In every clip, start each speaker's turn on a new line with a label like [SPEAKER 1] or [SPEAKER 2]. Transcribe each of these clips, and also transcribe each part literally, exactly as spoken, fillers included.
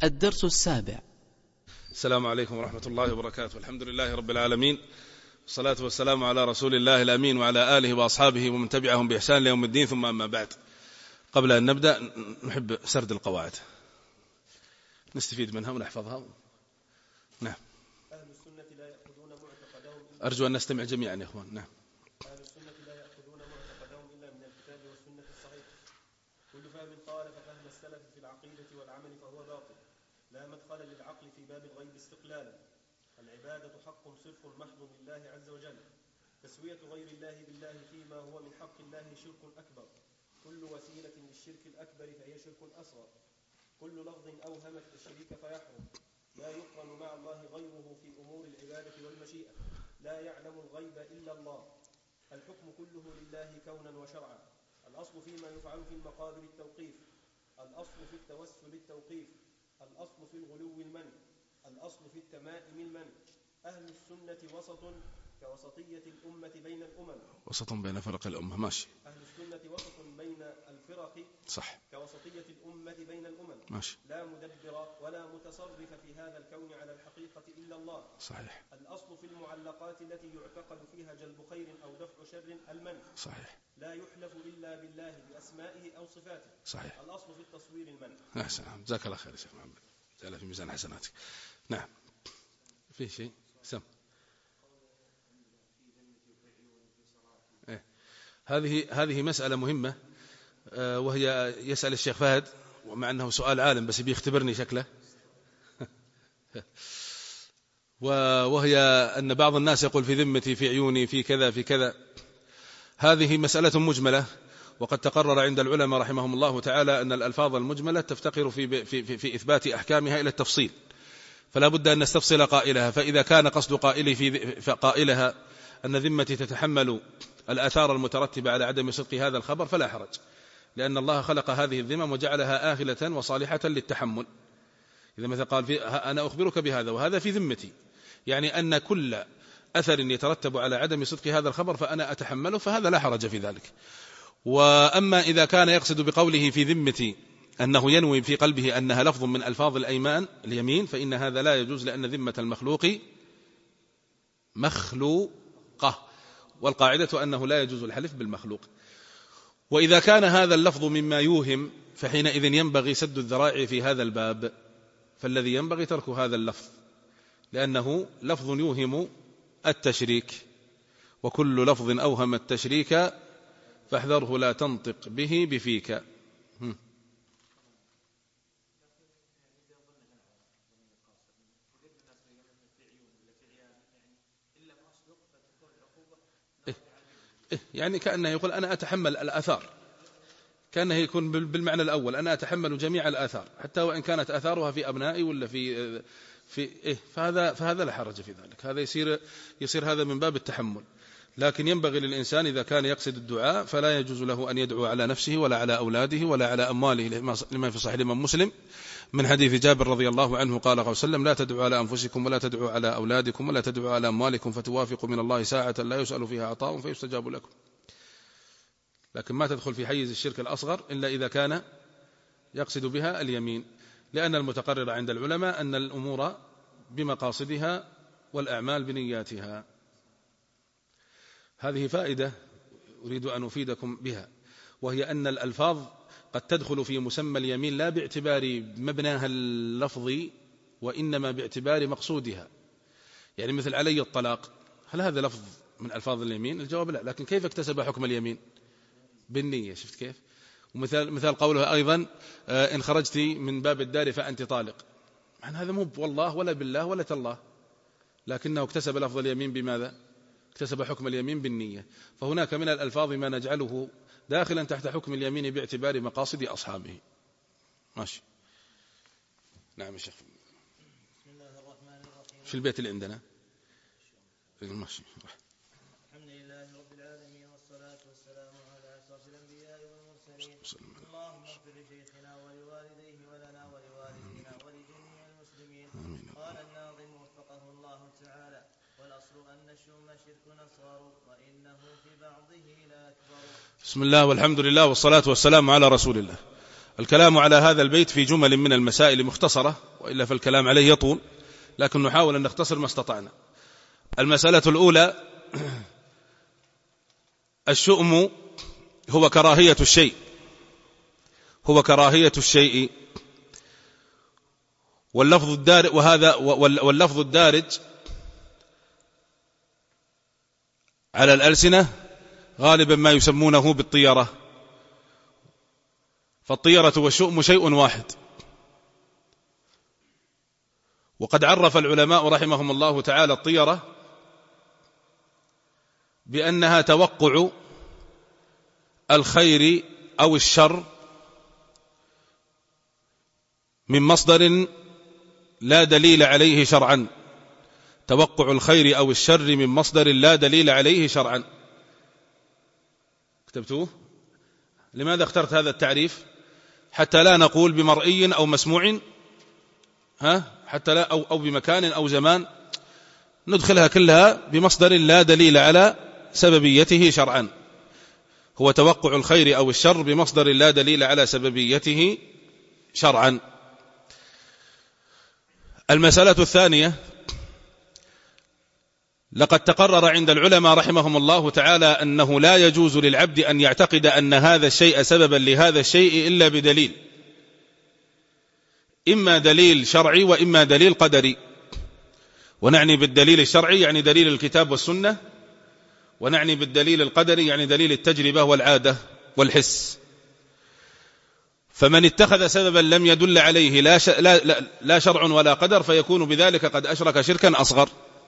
[SPEAKER 1] الدرس السابع.
[SPEAKER 2] السلام عليكم ورحمة الله وبركاته. الحمد لله رب العالمين، والصلاة والسلام على رسول الله الأمين وعلى آله وأصحابه ومن تبعهم بإحسان ليوم الدين، ثم أما بعد. قبل أن نبدأ نحب سرد القواعد نستفيد منها ونحفظها. نعم.
[SPEAKER 3] أهل السنة لا يأخذون معتقدهم
[SPEAKER 2] أرجو أن نستمع جميعا يا أخوان. نعم.
[SPEAKER 3] أهل السنة لا يأخذون معتقدهم إلا من الكتاب والسنة الصحيح. كل فهم خالف فهم السلف في العقيدة والعمل فهو باطل، لا مدخل للعقل في باب الغيب استقلالا. العبادة حق صرف محض لله عز وجل. تسوية غير الله بالله فيما هو من حق الله شرك أكبر. كل وسيلة للشرك الأكبر فهي شرك أصغر. كل لفظ أوهم التشريك فيحرم. لا يقرن مع الله غيره في أمور العبادة والمشيئة. لا يعلم الغيب إلا الله. الحكم كله لله كونا وشرعا. الأصل فيما يفعل في المقابر التوقيف. الأصل في التوسل التوقيف. الأصل في الغلو المنع. الأصل في التمائم المنع. أهل السنة وسط كوسطية الأمة بين الأمم.
[SPEAKER 2] وسط بين فرق الأمة. ماشي.
[SPEAKER 3] أهل السنة وسط بين الفرق.
[SPEAKER 2] صح.
[SPEAKER 3] كوسطية الأمة بين الأمم.
[SPEAKER 2] ماشي.
[SPEAKER 3] لا مدبر ولا متصرف في هذا الكون على الحقيقة إلا الله.
[SPEAKER 2] صحيح.
[SPEAKER 3] الأصل في المعلقات التي يعتقد فيها جلب خير أو دفع شر المنع.
[SPEAKER 2] صحيح.
[SPEAKER 3] لا يحلف إلا بالله بأسمائه أو صفاته.
[SPEAKER 2] صحيح.
[SPEAKER 3] الأصل في التصوير المنع.
[SPEAKER 2] أحسن. جزاك الله خير يا شيخ محمد، جعل في ميزان حسناتك. نعم. في شيء سم. إيه. هذه هذه مسألة مهمة، آه وهي يسأل الشيخ فهد، ومع أنه سؤال عالم بس بيختبرني شكله. وهي أن بعض الناس يقول في ذمتي، في عيوني، في كذا في كذا. هذه مسألة مجملة، وقد تقرر عند العلماء رحمهم الله تعالى أن الألفاظ المجملة تفتقر في, في, في, في إثبات أحكامها إلى التفصيل، فلا بد أن نستفصل قائلها. فإذا كان قصد قائلي في قائلها أن ذمتي تتحمل الآثار المترتبة على عدم صدق هذا الخبر فلا حرج، لأن الله خلق هذه الذمم وجعلها آهلة وصالحة للتحمل. إذا مثلا قال في أنا أخبرك بهذا وهذا في ذمتي، يعني أن كل أثر يترتب على عدم صدق هذا الخبر فأنا أتحمله، فهذا لا حرج في ذلك. وأما إذا كان يقصد بقوله في ذمتي أنه ينوي في قلبه أنها لفظ من ألفاظ الأيمان اليمين، فإن هذا لا يجوز، لأن ذمة المخلوق مخلوقة، والقاعدة أنه لا يجوز الحلف بالمخلوق. وإذا كان هذا اللفظ مما يوهم فحينئذ ينبغي سد الذرائع في هذا الباب، فالذي ينبغي ترك هذا اللفظ، لأنه لفظ يوهم التشريك، وكل لفظ أوهم التشريك فاحذره لا تنطق به بفيك. هم. إيه إيه يعني كأنه يقول أنا أتحمل الآثار، كأنه يكون بالمعنى الأول أنا أتحمل جميع الآثار حتى وإن كانت آثارها في أبنائي ولا في في إيه فهذا فهذا لا حرج في ذلك، هذا يصير يصير هذا من باب التحمل. لكن ينبغي للإنسان إذا كان يقصد الدعاء فلا يجوز له أن يدعو على نفسه ولا على أولاده ولا على أمواله، لما في صحيح الإمام مسلم من حديث جابر رضي الله عنه قال قال وسلم لا تدعوا على أنفسكم ولا تدعوا على أولادكم ولا تدعوا على أموالكم فتوافقوا من الله ساعة لا يسأل فيها عطاء فيستجاب لكم. لكن ما تدخل في حيز الشرك الأصغر إلا إذا كان يقصد بها اليمين، لأن المتقرر عند العلماء أن الأمور بمقاصدها والأعمال بنياتها. هذه فائدة أريد أن أفيدكم بها، وهي أن الألفاظ قد تدخل في مسمى اليمين لا باعتبار مبناها اللفظي وإنما باعتبار مقصودها. يعني مثل علي الطلاق، هل هذا لفظ من ألفاظ اليمين؟ الجواب لا، لكن كيف اكتسب حكم اليمين؟ بالنية. شفت كيف؟ ومثال مثال قوله أيضا إن خرجت من باب الدار فأنت طالق، عن هذا مو والله ولا بالله ولا تالله، لكنه اكتسب لفظ اليمين بماذا؟ اكتسب حكم اليمين بالنية. فهناك من الألفاظ ما نجعله داخلا تحت حكم اليمين باعتبار مقاصد أصحابه. ماشي. نعم يا شيخ.
[SPEAKER 4] بسم الله الرحمن الرحيم.
[SPEAKER 2] في البيت اللي عندنا. ماشي.
[SPEAKER 4] الحمد لله رب العالمين، والصلاة والسلام على أشرف الأنبياء والمرسلين. اللهم اغفر لشيخنا ولوالديه ولنا ولوالدينا ولجميع المسلمين. قال الناظم وفقه الله تعالى: والأصل أن الشؤم شرك أصغر وإنه في بعضه لا أكبر.
[SPEAKER 2] بسم الله والحمد لله والصلاة والسلام على رسول الله. الكلام على هذا البيت في جمل من المسائل مختصرة، وإلا فالكلام عليه يطول، لكن نحاول أن نختصر ما استطعنا. المسألة الأولى: الشؤم هو كراهية الشيء، هو كراهية الشيء واللفظ الدارج، وهذا واللفظ الدارج على الألسنة غالبا ما يسمونه بالطيرة، فالطيرة والشؤم شيء واحد. وقد عرف العلماء رحمهم الله تعالى الطيرة بأنها توقع الخير أو الشر من مصدر لا دليل عليه شرعا، توقع الخير أو الشر من مصدر لا دليل عليه شرعا. كتبتوه؟ لماذا اخترت هذا التعريف؟ حتى لا نقول بمرئي أو مسموع، ها حتى لا أو, أو بمكان أو زمان، ندخلها كلها بمصدر لا دليل على سببيته شرعا. هو توقع الخير أو الشر بمصدر لا دليل على سببيته شرعا. المسألة الثانية: لقد تقرر عند العلماء رحمهم الله تعالى أنه لا يجوز للعبد أن يعتقد أن هذا الشيء سببا لهذا الشيء إلا بدليل، إما دليل شرعي وإما دليل قدري. ونعني بالدليل الشرعي يعني دليل الكتاب والسنة، ونعني بالدليل القدري يعني دليل التجربة والعادة والحس. فمن اتخذ سببا لم يدل عليه لا, ش... لا, لا, لا شرع ولا قدر فيكون بذلك قد أشرك شركا أصغر.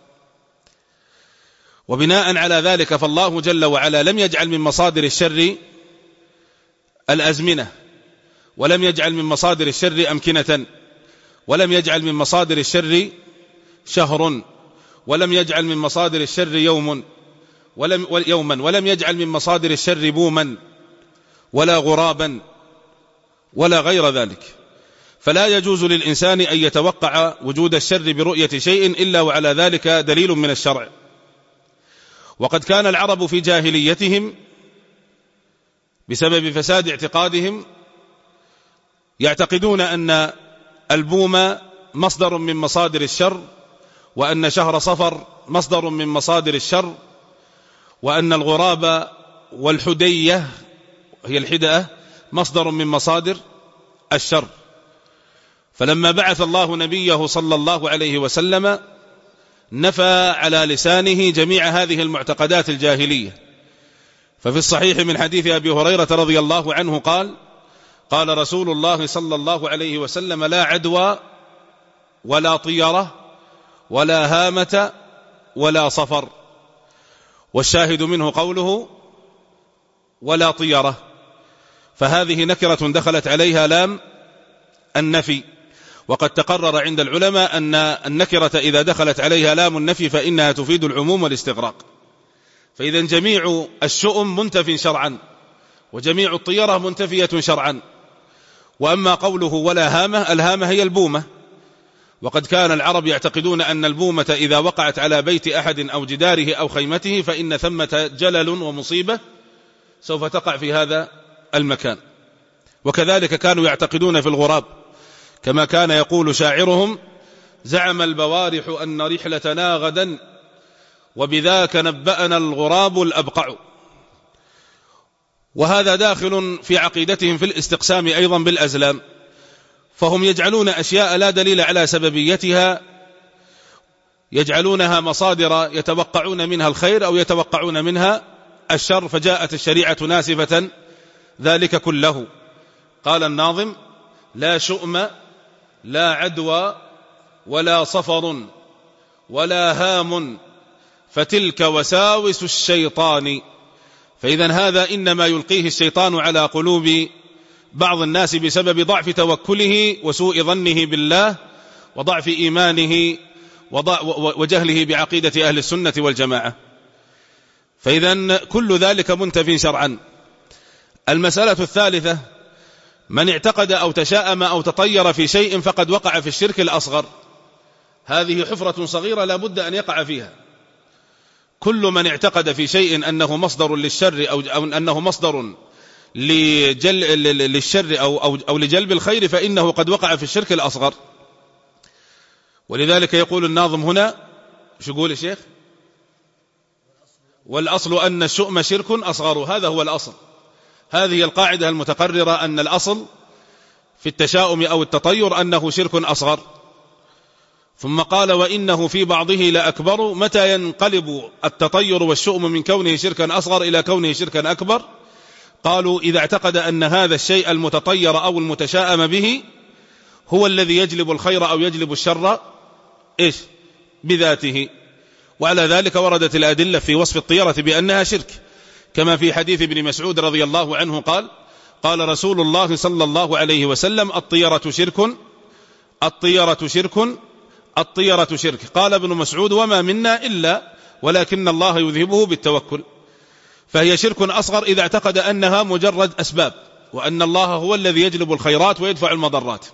[SPEAKER 2] وبناء على ذلك فالله جل وعلا لم يجعل من مصادر الشر الأزمنة، ولم يجعل من مصادر الشر أمكنة، ولم يجعل من مصادر الشر شهر، ولم يجعل من مصادر الشر يوم ولم يوما ولم يجعل من مصادر الشر بوما ولا غرابا ولا غير ذلك. فلا يجوز للإنسان أن يتوقع وجود الشر برؤية شيء إلا وعلى ذلك دليل من الشرع. وقد كان العرب في جاهليتهم بسبب فساد اعتقادهم يعتقدون أن البوم مصدر من مصادر الشر، وأن شهر صفر مصدر من مصادر الشر، وأن الغراب والحدية هي الحدأة مصدر من مصادر الشر. فلما بعث الله نبيه صلى الله عليه وسلم نفى على لسانه جميع هذه المعتقدات الجاهلية. ففي الصحيح من حديث أبي هريرة رضي الله عنه قال: قال رسول الله صلى الله عليه وسلم: لا عدوى ولا طيرة ولا هامة ولا صفر. والشاهد منه قوله ولا طيرة، فهذه نكرة دخلت عليها لام النفي. وقد تقرر عند العلماء أن النكرة إذا دخلت عليها لام النفي فإنها تفيد العموم والاستغراق. فإذا جميع الشؤم منتف شرعا، وجميع الطيرة منتفية شرعا. وأما قوله ولا هامة، الهامة هي البومة، وقد كان العرب يعتقدون أن البومة إذا وقعت على بيت أحد أو جداره أو خيمته فإن ثمة جلل ومصيبة سوف تقع في هذا المكان. وكذلك كانوا يعتقدون في الغراب، كما كان يقول شاعرهم: زعم البوارح أن رحلتنا غدا وبذاك نبأنا الغراب الأبقع. وهذا داخل في عقيدتهم في الاستقسام أيضا بالأزلام، فهم يجعلون أشياء لا دليل على سببيتها يجعلونها مصادر يتوقعون منها الخير أو يتوقعون منها الشر، فجاءت الشريعة ناسفة ذلك كله. قال الناظم: لا شؤم لا عدوى ولا صفر ولا هام فتلك وساوس الشيطان. فإذا هذا إنما يلقيه الشيطان على قلوب بعض الناس بسبب ضعف توكله وسوء ظنه بالله وضعف إيمانه وجهله بعقيدة أهل السنة والجماعة. فإذا كل ذلك منتف شرعا. المسألة الثالثة: من اعتقد أو تشاءم أو تطير في شيء فقد وقع في الشرك الأصغر. هذه حفرة صغيرة لا بد أن يقع فيها. كل من اعتقد في شيء أنه مصدر للشر أو أنه مصدر لجل للشر أو, أو, أو لجلب الخير فإنه قد وقع في الشرك الأصغر. ولذلك يقول الناظم هنا، شو يقول الشيخ؟ والأصل أن الشؤم شرك أصغر. هذا هو الأصل، هذه القاعدة المتقررة أن الأصل في التشاؤم أو التطير أنه شرك أصغر. ثم قال وإنه في بعضه لأكبر. متى ينقلب التطير والشؤم من كونه شركا أصغر إلى كونه شركا أكبر؟ قالوا إذا اعتقد أن هذا الشيء المتطير أو المتشاءم به هو الذي يجلب الخير أو يجلب الشر إيش بذاته. وعلى ذلك وردت الأدلة في وصف الطيرة بأنها شرك، كما في حديث ابن مسعود رضي الله عنه قال قال رسول الله صلى الله عليه وسلم الطيرة شرك الطيرة شرك الطيرة شرك. قال ابن مسعود وما منا إلا ولكن الله يذهبه بالتوكل. فهي شرك أصغر إذا اعتقد أنها مجرد أسباب، وأن الله هو الذي يجلب الخيرات ويدفع المضرات.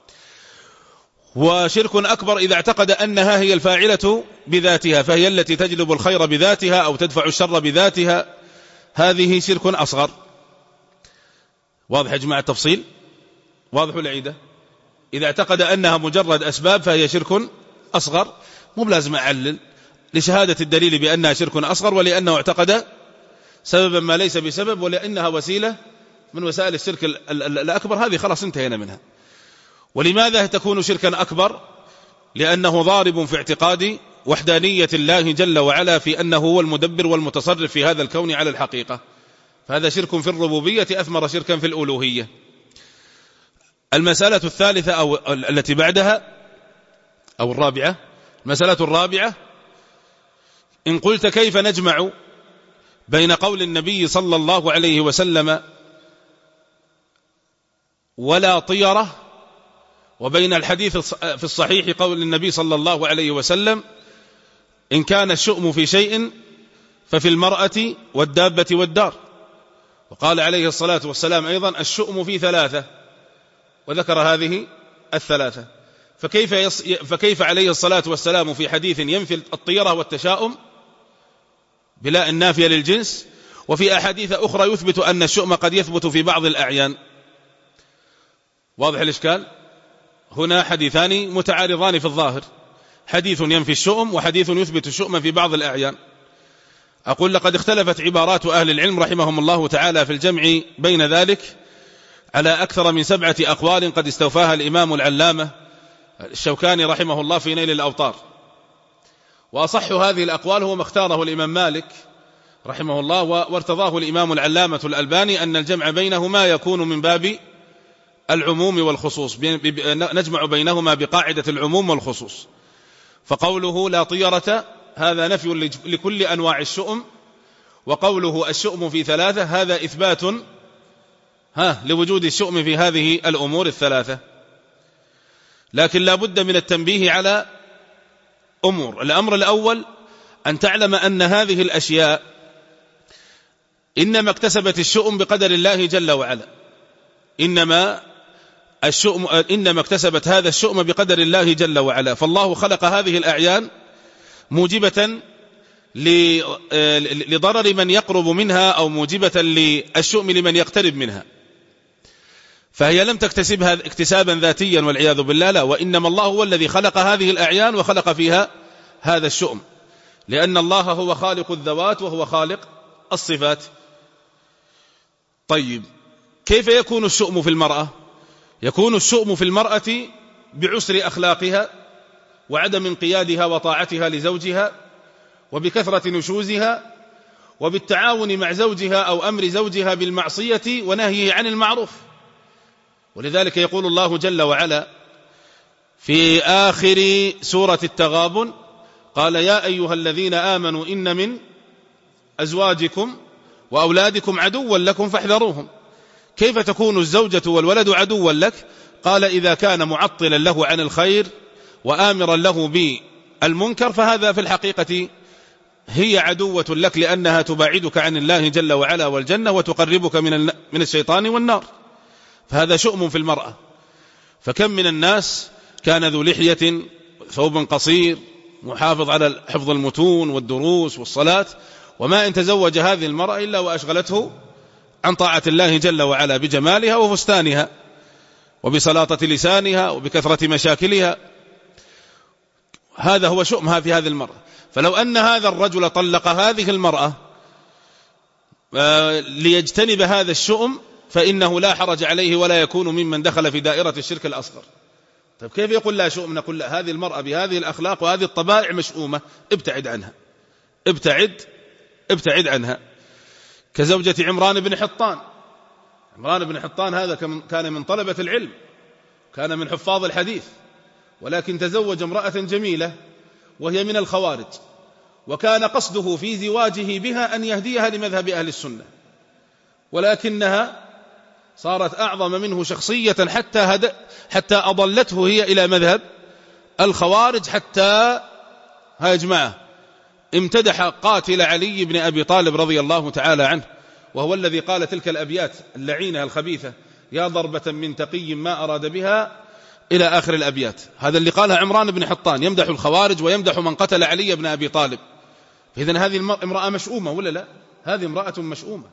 [SPEAKER 2] وشرك أكبر إذا اعتقد أنها هي الفاعلة بذاتها، فهي التي تجلب الخير بذاتها أو تدفع الشر بذاتها، هذه شرك أصغر. واضح يا جماعة التفصيل؟ واضح العيدة؟ إذا اعتقد أنها مجرد أسباب فهي شرك أصغر. مو بلازم أعلل لشهادة الدليل بأنها شرك أصغر، ولأنه اعتقد سببا ما ليس بسبب، ولأنها وسيلة من وسائل الشرك الأكبر، هذه خلاص انتهينا منها. ولماذا تكون شركا أكبر؟ لأنه ضارب في اعتقاد وحدانية الله جل وعلا في أنه هو المدبر والمتصرف في هذا الكون على الحقيقة، فهذا شرك في الربوبية أثمر شركا في الألوهية. المسألة الثالثة أو التي بعدها أو الرابعة، المسألة الرابعة، إن قلت كيف نجمع بين قول النبي صلى الله عليه وسلم ولا طيرة وبين الحديث في الصحيح قول النبي صلى الله عليه وسلم إن كان الشؤم في شيء ففي المرأة والدابة والدار. وقال عليه الصلاة والسلام أيضا الشؤم في ثلاثة، وذكر هذه الثلاثة. فكيف, يص... فكيف عليه الصلاة والسلام في حديث ينفي الطيرة والتشاؤم بلا النافية للجنس، وفي أحاديث أخرى يثبت أن الشؤم قد يثبت في بعض الأعيان؟ واضح الإشكال؟ هنا حديثان متعارضان في الظاهر، حديث ينفي الشؤم وحديث يثبت الشؤم في بعض الأعيان. أقول لقد اختلفت عبارات أهل العلم رحمهم الله تعالى في الجمع بين ذلك على أكثر من سبعة أقوال قد استوفاها الإمام العلامة الشوكاني رحمه الله في نيل الأوطار. وأصح هذه الأقوال هو ما اختاره الإمام مالك رحمه الله وارتضاه الإمام العلامة الألباني، أن الجمع بينهما يكون من باب العموم والخصوص، نجمع بينهما بقاعدة العموم والخصوص. فقوله لا طيرة هذا نفي لكل أنواع الشؤم، وقوله الشؤم في ثلاثة هذا إثبات ها لوجود الشؤم في هذه الأمور الثلاثة. لكن لا بد من التنبيه على أمور. الأمر الأول أن تعلم أن هذه الأشياء إنما اكتسبت الشؤم بقدر الله جل وعلا، إنما الشؤم إنما اكتسبت هذا الشؤم بقدر الله جل وعلا. فالله خلق هذه الأعيان موجبة لضرر من يقرب منها أو موجبة للشؤم لمن يقترب منها، فهي لم تكتسبها اكتسابا ذاتيا والعياذ بالله، لا، وإنما الله هو الذي خلق هذه الأعيان وخلق فيها هذا الشؤم، لأن الله هو خالق الذوات وهو خالق الصفات. طيب كيف يكون الشؤم في المرأة؟ يكون الشؤم في المرأة بعسر أخلاقها وعدم انقيادها وطاعتها لزوجها وبكثرة نشوزها وبالتعاون مع زوجها أو أمر زوجها بالمعصية ونهيه عن المعروف. ولذلك يقول الله جل وعلا في آخر سورة التغابن قال يا أيها الذين آمنوا إن من أزواجكم وأولادكم عدوا لكم فاحذروهم. كيف تكون الزوجة والولد عدوا لك؟ قال إذا كان معطلا له عن الخير وآمرا له بالمنكر فهذا في الحقيقة هي عدوة لك، لأنها تباعدك عن الله جل وعلا والجنة وتقربك من من الشيطان والنار، فهذا شؤم في المرأة. فكم من الناس كان ذو لحية ثوب قصير محافظ على حفظ المتون والدروس والصلاة، وما إن تزوج هذه المرأة إلا وأشغلته عن طاعة الله جل وعلا بجمالها وفستانها وبسلاطة لسانها وبكثرة مشاكلها. هذا هو شؤمها في هذه المرأة. فلو أن هذا الرجل طلق هذه المرأة ليجتنب هذا الشؤم فإنه لا حرج عليه ولا يكون ممن دخل في دائرة الشرك الأصغر. طيب كيف يقول لا شؤم؟ نقول لا، هذه المرأة بهذه الأخلاق وهذه الطبائع مشؤومة، ابتعد عنها، ابتعد ابتعد عنها. كزوجة عمران بن حطان. عمران بن حطان هذا كان من طلبة العلم، كان من حفاظ الحديث، ولكن تزوج امرأة جميلة وهي من الخوارج، وكان قصده في زواجه بها أن يهديها لمذهب أهل السنة، ولكنها صارت أعظم منه شخصية حتى, هد... حتى أضلته هي إلى مذهب الخوارج، حتى ها جماعة امتدح قاتل علي بن أبي طالب رضي الله تعالى عنه، وهو الذي قال تلك الأبيات اللعينة الخبيثة: يا ضربة من تقي ما أراد بها، إلى آخر الأبيات. هذا اللي قالها عمران بن حطان، يمدح الخوارج ويمدح من قتل علي بن أبي طالب. إذن هذه امرأة مشؤومة ولا لا؟ هذه امرأة مشؤومة.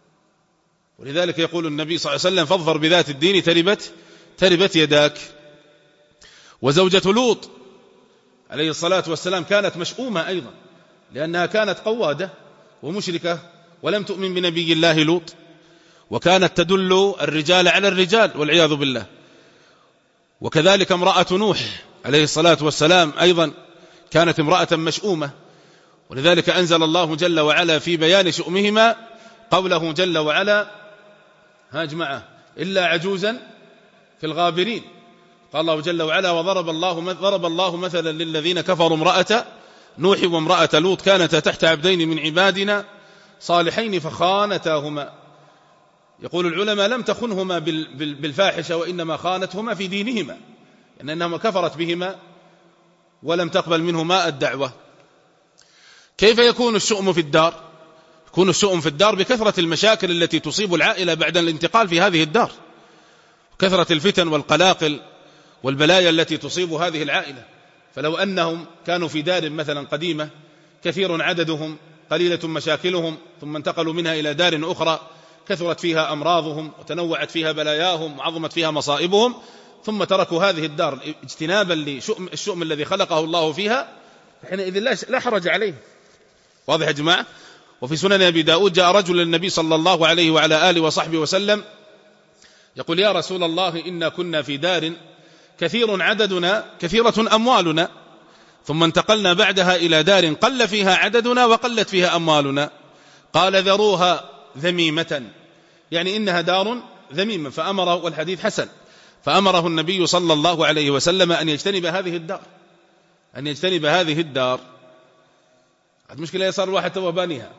[SPEAKER 2] ولذلك يقول النبي صلى الله عليه وسلم: فاظفر بذات الدين تربت تربت يداك. وزوجة لوط عليه الصلاة والسلام كانت مشؤومة أيضا، لأنها كانت قوادة ومشركة ولم تؤمن بنبي الله لوط، وكانت تدل الرجال على الرجال والعياذ بالله. وكذلك امرأة نوح عليه الصلاة والسلام أيضا كانت امرأة مشؤومة، ولذلك أنزل الله جل وعلا في بيان شؤمهما قوله جل وعلا: ها جماعة إلا عجوزا في الغابرين. قال الله جل وعلا: وضرب الله ضرب الله مثلا للذين كفروا امرأة نوح وامرأة لوط كانتا تحت عبدين من عبادنا صالحين فخانتاهما. يقول العلماء: لم تخنهما بالفاحشة، وإنما خانتهما في دينهما، لأنهما كفرت بهما ولم تقبل منهما الدعوة. كيف يكون الشؤم في الدار؟ يكون الشؤم في الدار بكثرة المشاكل التي تصيب العائلة بعد الانتقال في هذه الدار، كثرة الفتن والقلاقل والبلايا التي تصيب هذه العائلة. فلو أنهم كانوا في دار مثلا قديمة كثير عددهم قليلة مشاكلهم، ثم انتقلوا منها إلى دار أخرى كثرت فيها أمراضهم وتنوعت فيها بلاياهم وعظمت فيها مصائبهم، ثم تركوا هذه الدار اجتنابا للشؤم الذي خلقه الله فيها، حينئذ لا حرج عليه. واضح يا جماعة؟ وفي سنن أبي داود جاء رجل للنبي صلى الله عليه وعلى آله وصحبه وسلم يقول: يا رسول الله، إنا كنا في دار كثير عددنا كثيرة أموالنا، ثم انتقلنا بعدها إلى دار قل فيها عددنا وقلت فيها أموالنا. قال: ذروها ذميمة، يعني إنها دار ذميمة. فأمره، والحديث حسن، فأمره النبي صلى الله عليه وسلم أن يجتنب هذه الدار، أن يجتنب هذه الدار. المشكلة يصير الواحد توه بانيها،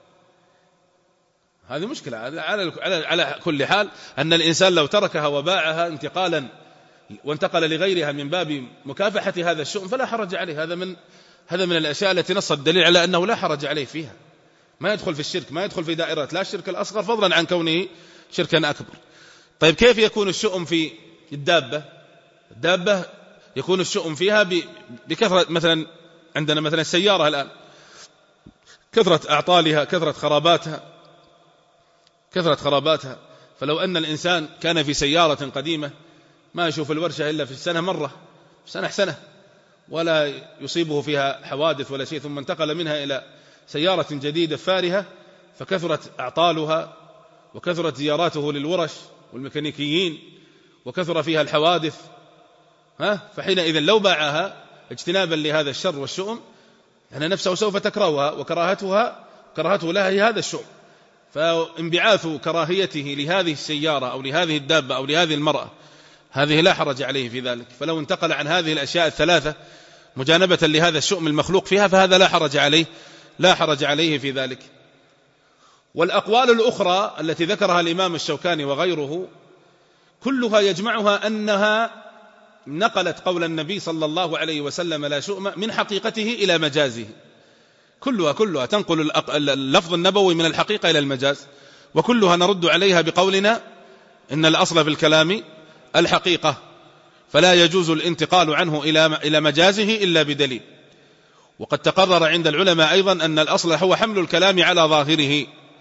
[SPEAKER 2] هذه مشكلة. على, على, على كل حال أن الإنسان لو تركها وباعها انتقالا وانتقل لغيرها من باب مكافحة هذا الشؤم فلا حرج عليه. هذا من هذا من الأشياء التي نص الدليل على أنه لا حرج عليه فيها، ما يدخل في الشرك، ما يدخل في دائرة لا الشرك الأصغر فضلا عن كونه شركا أكبر. طيب كيف يكون الشؤم في الدابة؟ الدابة يكون الشؤم فيها بكثرة، مثلا عندنا مثلا السيارة الآن كثرة أعطالها، كثرة خراباتها كثرة خراباتها فلو أن الإنسان كان في سيارة قديمة ما يشوف الورشة إلا في السنة مرة، سنة سنة، ولا يصيبه فيها حوادث ولا شيء، ثم انتقل منها إلى سيارة جديدة فارهة فكثرت أعطالها وكثرت زياراته للورش والميكانيكيين وكثر فيها الحوادث، ها فحينئذ لو باعها اجتنابا لهذا الشر والشؤم أن نفسه سوف تكرهها، وكراهتها كراهته لها هي هذا الشؤم. فانبعاث كراهيته لهذه السيارة أو لهذه الدابة أو لهذه المرأة هذه لا حرج عليه في ذلك. فلو انتقل عن هذه الأشياء الثلاثة مجانبة لهذا الشؤم المخلوق فيها فهذا لا حرج عليه لا حرج عليه في ذلك. والأقوال الأخرى التي ذكرها الإمام الشوكاني وغيره كلها يجمعها أنها نقلت قول النبي صلى الله عليه وسلم لا شؤم من حقيقته إلى مجازه، كلها كلها تنقل اللفظ النبوي من الحقيقة إلى المجاز، وكلها نرد عليها بقولنا إن الأصل في الكلام الحقيقة، فلا يجوز الانتقال عنه إلى مجازه إلا بدليل. وقد تقرر عند العلماء أيضا أن الأصل هو حمل الكلام على ظاهره،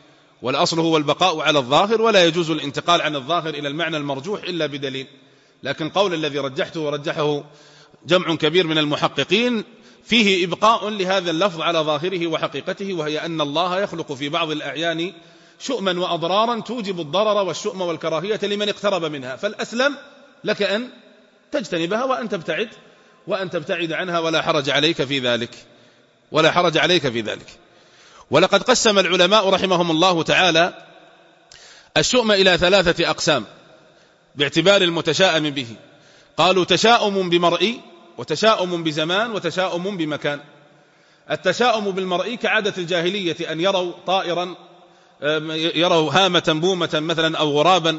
[SPEAKER 2] والأصل هو البقاء على الظاهر، ولا يجوز الانتقال عن الظاهر إلى المعنى المرجوح إلا بدليل. لكن قول الذي رجحته ورجحه جمع كبير من المحققين فيه إبقاء لهذا اللفظ على ظاهره وحقيقته، وهي أن الله يخلق في بعض الأعيان شؤما وأضرارا توجب الضرر والشؤم والكراهية لمن اقترب منها، فالأسلم لك أن تجتنبها وأن تبتعد وأن تبتعد عنها، ولا حرج عليك في ذلك ولا حرج عليك في ذلك. ولقد قسم العلماء رحمهم الله تعالى الشؤم إلى ثلاثة أقسام باعتبار المتشائم به. قالوا تشاؤم بمرئي، وتشاؤم بزمان، وتشاؤم بمكان. التشاؤم بالمرئي كعادة الجاهلية أن يروا طائرا، يروا هامة بومة مثلا أو غرابا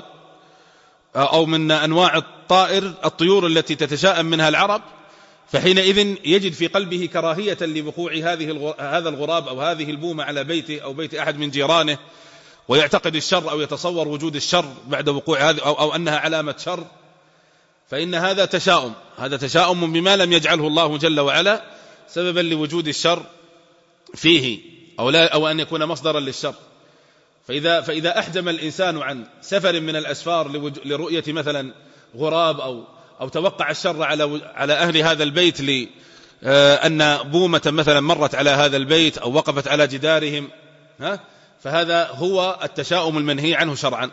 [SPEAKER 2] أو من أنواع الطائر الطيور التي تتشاءم منها العرب، فحينئذ يجد في قلبه كراهية لوقوع هذه هذا الغراب أو هذه البومة على بيته أو بيت أحد من جيرانه، ويعتقد الشر أو يتصور وجود الشر بعد وقوع هذه أو, أو أنها علامة شر، فإن هذا تشاؤم هذا تشاؤم بما لم يجعله الله جل وعلا سببا لوجود الشر فيه أو, لا أو أن يكون مصدرا للشر. فإذا, فإذا أحجم الإنسان عن سفر من الأسفار لرؤية مثلا غراب أو, أو توقع الشر على, على أهل هذا البيت لأن بومة مثلا مرت على هذا البيت أو وقفت على جدارهم، ها؟ فهذا هو التشاؤم المنهي عنه شرعا.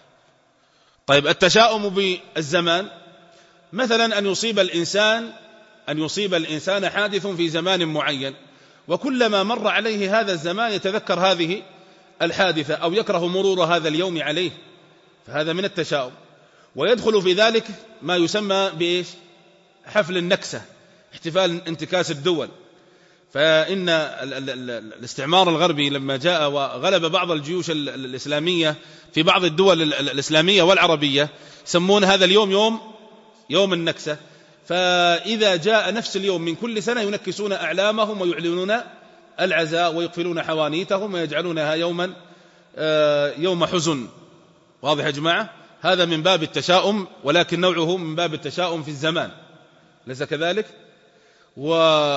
[SPEAKER 2] طيب التشاؤم بالزمان مثلا أن يصيب الإنسان أن يصيب الإنسان حادث في زمان معين، وكلما مر عليه هذا الزمان يتذكر هذه الحادثة أو يكره مرور هذا اليوم عليه، فهذا من التشاؤم. ويدخل في ذلك ما يسمى بإيش؟ حفل النكسة، احتفال انتكاس الدول. فإن الاستعمار الغربي لما جاء وغلب بعض الجيوش الإسلامية في بعض الدول الإسلامية والعربية يسمون هذا اليوم يوم يوم النكسة، فإذا جاء نفس اليوم من كل سنة ينكسون أعلامهم ويعلنون العزاء ويقفلون حوانيتهم ويجعلونها يوما يوم حزن. واضح يا جماعة؟ هذا من باب التشاؤم، ولكن نوعه من باب التشاؤم في الزمان، ليس كذلك؟ و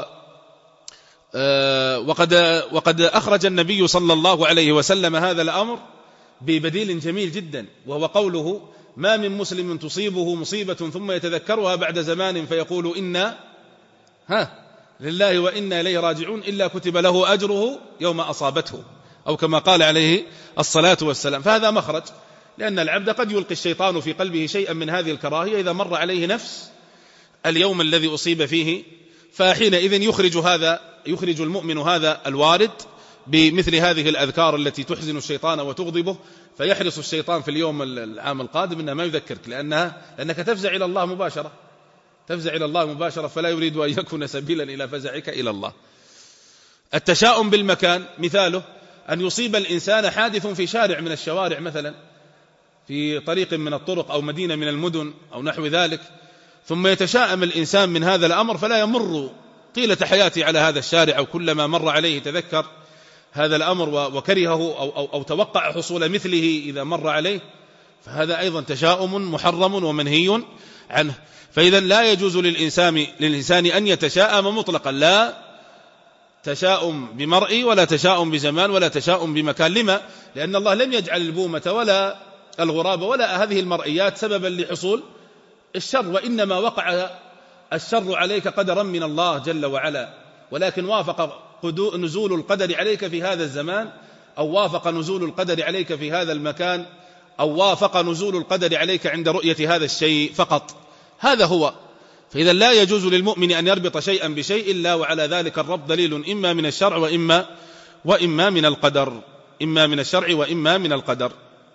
[SPEAKER 2] وقد وقد أخرج النبي صلى الله عليه وسلم هذا الأمر ببديل جميل جدا، وهو قوله: ما من مسلم تصيبه مصيبة ثم يتذكرها بعد زمان فيقول إنا ها لله وإنا إليه راجعون إلا كتب له أجره يوم أصابته، أو كما قال عليه الصلاة والسلام. فهذا مخرج، لأن العبد قد يلقي الشيطان في قلبه شيئا من هذه الكراهية إذا مر عليه نفس اليوم الذي أصيب فيه، فحينئذ يخرج هذا يخرج المؤمن هذا الوارد بمثل هذه الأذكار التي تحزن الشيطان وتغضبه، فيحرص الشيطان في اليوم العام القادم إنه ما يذكرك، لأنها لأنك تفزع إلى الله مباشرة تفزع إلى الله مباشرة فلا يريد أن يكون سبيلا إلى فزعك إلى الله. التشاؤم بالمكان مثاله أن يصيب الإنسان حادث في شارع من الشوارع مثلا، في طريق من الطرق أو مدينة من المدن أو نحو ذلك، ثم يتشاءم الإنسان من هذا الأمر فلا يمر طيلة حياته على هذا الشارع، أو كلما مر عليه تذكر هذا الأمر وكرهه أو, أو, أو توقع حصول مثله إذا مر عليه، فهذا أيضا تشاؤم محرم ومنهي عنه. فإذا لا يجوز للإنسان, للإنسان أن يتشاءم مطلقا، لا تشاؤم بمرئي ولا تشاؤم بزمان ولا تشاؤم بمكان. لما؟ لأن الله لم يجعل البومة ولا الغراب ولا هذه المرئيات سببا لحصول الشر، وإنما وقع الشر عليك قدرا من الله جل وعلا، ولكن وافق نزول القدر عليك في هذا الزمان، أو وافق نزول القدر عليك في هذا المكان، أو وافق نزول القدر عليك عند رؤية هذا الشيء فقط. هذا هو. فإذا لا يجوز للمؤمن أن يربط شيئا بشيء إلا وعلى ذلك الربط دليل إما من الشرع وإما, وإما من القدر إما من الشرع وإما من القدر.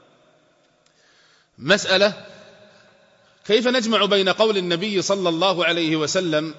[SPEAKER 2] مسألة: كيف نجمع بين قول النبي صلى الله عليه وسلم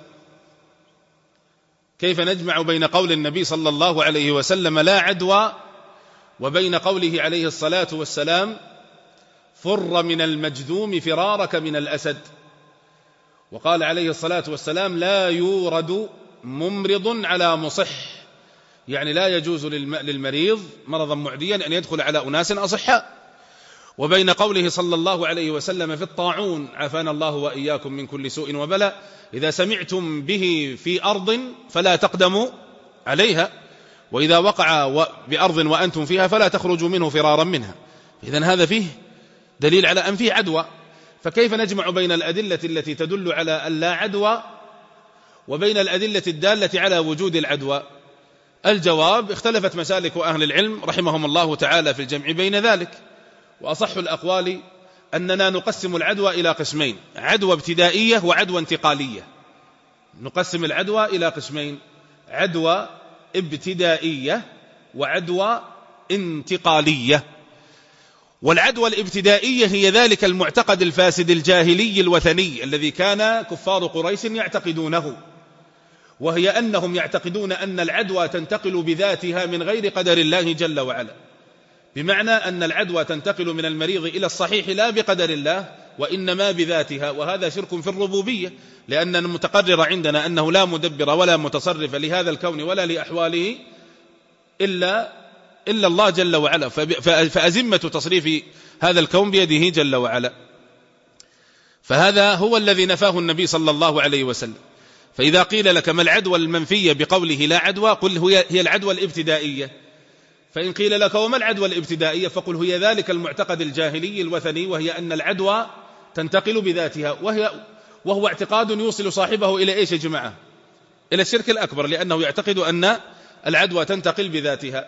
[SPEAKER 2] كيف نجمع بين قول النبي صلى الله عليه وسلم لا عدوى وبين قوله عليه الصلاة والسلام: فر من المجذوم فرارك من الأسد؟ وقال عليه الصلاة والسلام: لا يورد ممرض على مصح، يعني لا يجوز للمريض مرضا معديا أن يدخل على أناس أصحاء. وبين قوله صلى الله عليه وسلم في الطاعون: عافانا الله وإياكم من كل سوء وبلاء، إذا سمعتم به في أرض فلا تقدموا عليها. وإذا وقع بأرض وأنتم فيها فلا تخرجوا منه فرارا منها. إذن هذا فيه دليل على أن فيه عدوى. فكيف نجمع بين الأدلة التي تدل على اللا عدوى وبين الأدلة الدالة على وجود العدوى؟ الجواب: اختلفت مسالك أهل العلم رحمهم الله تعالى في الجمع بين ذلك، وأصح الأقوال أننا نقسم العدوى إلى قسمين: عدوى ابتدائية وعدوى انتقالية. نقسم العدوى إلى قسمين: عدوى ابتدائية وعدوى انتقالية. والعدوى الابتدائية هي ذلك المعتقد الفاسد الجاهلي الوثني الذي كان كفار قريش يعتقدونه، وهي أنهم يعتقدون أن العدوى تنتقل بذاتها من غير قدر الله جل وعلا، بمعنى أن العدوى تنتقل من المريض إلى الصحيح لا بقدر الله وإنما بذاتها، وهذا شرك في الربوبية، لأن المتقرر عندنا أنه لا مدبر ولا متصرف لهذا الكون ولا لأحواله إلا إلا الله جل وعلا، فأزمة تصريف هذا الكون بيده جل وعلا. فهذا هو الذي نفاه النبي صلى الله عليه وسلم. فإذا قيل لك ما العدوى المنفية بقوله لا عدوى، قل هي العدوى الابتدائية. فإن قيل لك وما العدوى الابتدائية، فقل هي ذلك المعتقد الجاهلي الوثني، وهي أن العدوى تنتقل بذاتها، وهي وهو اعتقاد يوصل صاحبه إلى إيش يا جماعة؟ إلى الشرك الأكبر، لأنه يعتقد أن العدوى تنتقل بذاتها.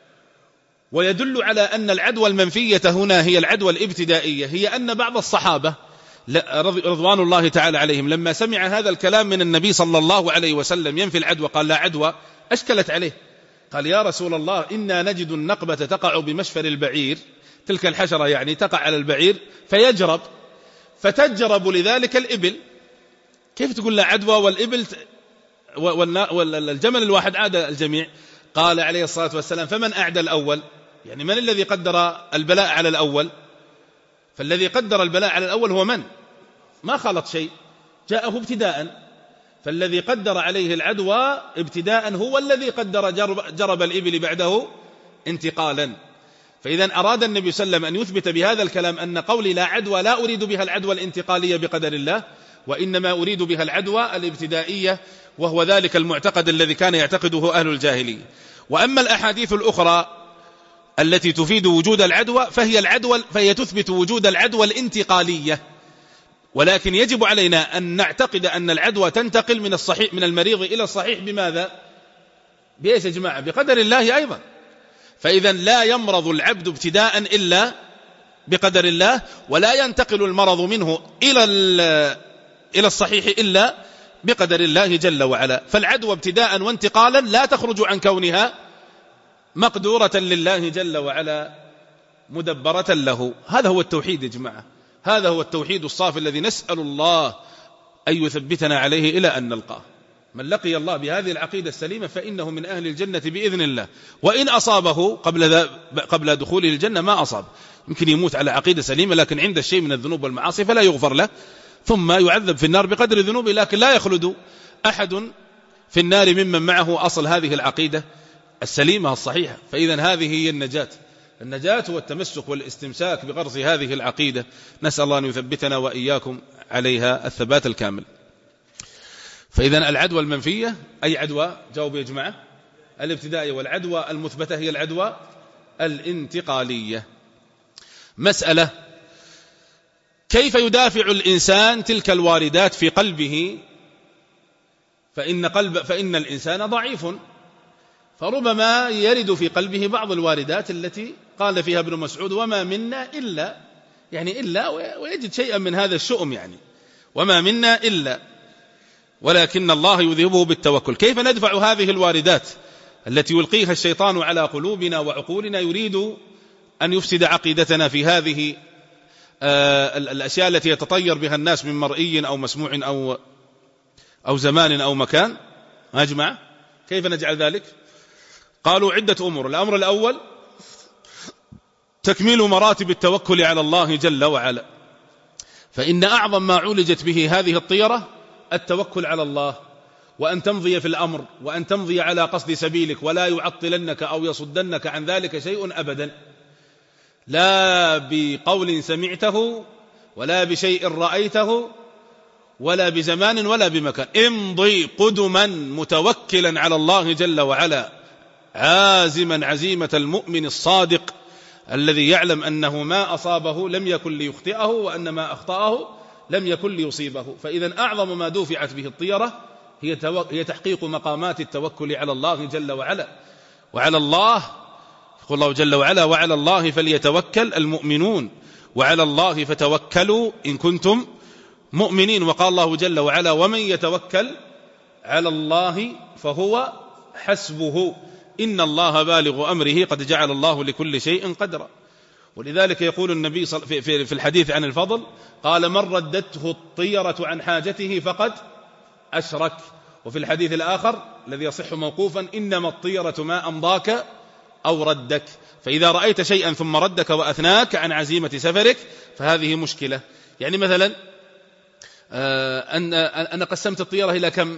[SPEAKER 2] ويدل على أن العدوى المنفية هنا هي العدوى الابتدائية هي أن بعض الصحابة رضوان الله تعالى عليهم لما سمع هذا الكلام من النبي صلى الله عليه وسلم ينفي العدوى، قال لا عدوى، أشكلت عليه، قال يا رسول الله إنا نجد النقبة تقع بمشفر البعير، تلك الحشرة يعني تقع على البعير فيجرب، فتجرب لذلك الإبل، كيف تقول لا عدوى والإبل والجمل الواحد عاد الجميع؟ قال عليه الصلاة والسلام فمن أعدى الأول؟ يعني من الذي قدر البلاء على الأول؟ فالذي قدر البلاء على الأول هو من؟ ما خلط شيء، جاءه ابتداء، فالذي قدر عليه العدوى ابتداء هو الذي قدر جرب, جرب الإبل بعده انتقالا. فإذا أراد النبي صلى الله عليه وسلم أن يثبت بهذا الكلام أن قولي لا عدوى لا أريد بها العدوى الانتقالية بقدر الله، وإنما أريد بها العدوى الابتدائية، وهو ذلك المعتقد الذي كان يعتقده أهل الجاهلية. وأما الأحاديث الأخرى التي تفيد وجود العدوى فهي العدوى فهي تثبت وجود العدوى الانتقالية، ولكن يجب علينا أن نعتقد أن العدوى تنتقل من الصحيح من المريض إلى الصحيح بماذا؟ بإيش يا جماعة؟ بقدر الله أيضا. فإذا لا يمرض العبد ابتداء إلا بقدر الله، ولا ينتقل المرض منه إلى إلى الصحيح إلا بقدر الله جل وعلا. فالعدوى ابتداء وانتقالا لا تخرج عن كونها مقدورة لله جل وعلا مدبرة له. هذا هو التوحيد يا جماعة، هذا هو التوحيد الصافي الذي نسأل الله أن يثبتنا عليه إلى أن نلقاه. من لقي الله بهذه العقيدة السليمة فإنه من أهل الجنة بإذن الله، وإن أصابه قبل قبل دخوله الجنة ما أصاب، يمكن يموت على عقيدة سليمة لكن عند الشيء من الذنوب والمعاصي فلا يغفر له، ثم يعذب في النار بقدر ذنوبه، لكن لا يخلد أحد في النار ممن معه أصل هذه العقيدة السليمة الصحيحة. فإذا هذه هي النجاة، النجاة هو التمسك والاستمساك بغرس هذه العقيدة. نسأل الله أن يثبتنا وإياكم عليها الثبات الكامل. فإذا العدوى المنفية أي عدوى؟ جاوب يا جماعة. الابتدائية. والعدوى المثبتة هي العدوى الانتقالية. مسألة: كيف يدافع الإنسان تلك الواردات في قلبه؟ فإن, قلب فإن الإنسان ضعيف، فربما يرد في قلبه بعض الواردات التي قال فيها ابن مسعود وما منا إلا، يعني إلا ويجد شيئا من هذا الشؤم، يعني وما منا إلا، ولكن الله يذهبه بالتوكل. كيف ندفع هذه الواردات التي يلقيها الشيطان على قلوبنا وعقولنا، يريد أن يفسد عقيدتنا في هذه آه الأشياء التي يتطير بها الناس من مرئي أو مسموع أو, أو زمان أو مكان؟ أجمع كيف نجعل ذلك؟ قالوا عدة أمور. الأمر الأول تكميل مراتب التوكل على الله جل وعلا، فإن أعظم ما عولجت به هذه الطيرة التوكل على الله، وأن تمضي في الأمر، وأن تمضي على قصد سبيلك، ولا يعطلنك أو يصدنك عن ذلك شيء أبدا، لا بقول سمعته ولا بشيء رأيته ولا بزمان ولا بمكان. امضي قدما متوكلا على الله جل وعلا، عازما عزيمة المؤمن الصادق الذي يعلم أنه ما أصابه لم يكن ليخطئه، وأن ما أخطأه لم يكن ليصيبه. فإذا أعظم ما دفعت به الطيرة هي تحقيق مقامات التوكل على الله جل وعلا. وعلى الله يقول الله جل وعلا: وعلى الله فليتوكل المؤمنون وعلى الله فتوكلوا إن كنتم مؤمنين. وقال الله جل وعلا: ومن يتوكل على الله فهو حسبه إن الله بالغ أمره قد جعل الله لكل شيء قدرا. ولذلك يقول النبي في الحديث عن الفضل قال: من ردته الطيرة عن حاجته فقد أشرك. وفي الحديث الآخر الذي يصح موقوفا: إنما الطيرة ما أمضاك أو ردك. فإذا رأيت شيئا ثم ردك وأثناك عن عزيمة سفرك فهذه مشكلة. يعني مثلا أنا قسمت الطيرة إلى كم؟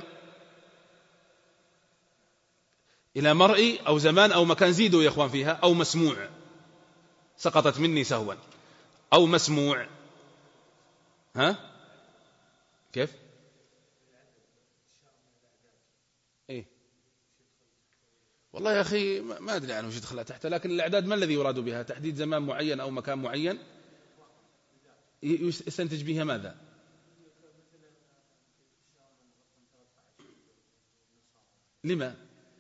[SPEAKER 2] إلى مرئي أو زمان أو مكان، زيدوا يا إخوان فيها، أو مسموع، سقطت مني سهوا، أو مسموع. ها كيف؟ إيه والله يا أخي ما أدري عنه وش يدخلها تحت، لكن الأعداد ما الذي يراد بها؟ تحديد زمان معين أو مكان معين يستنتج بها ماذا؟ لما؟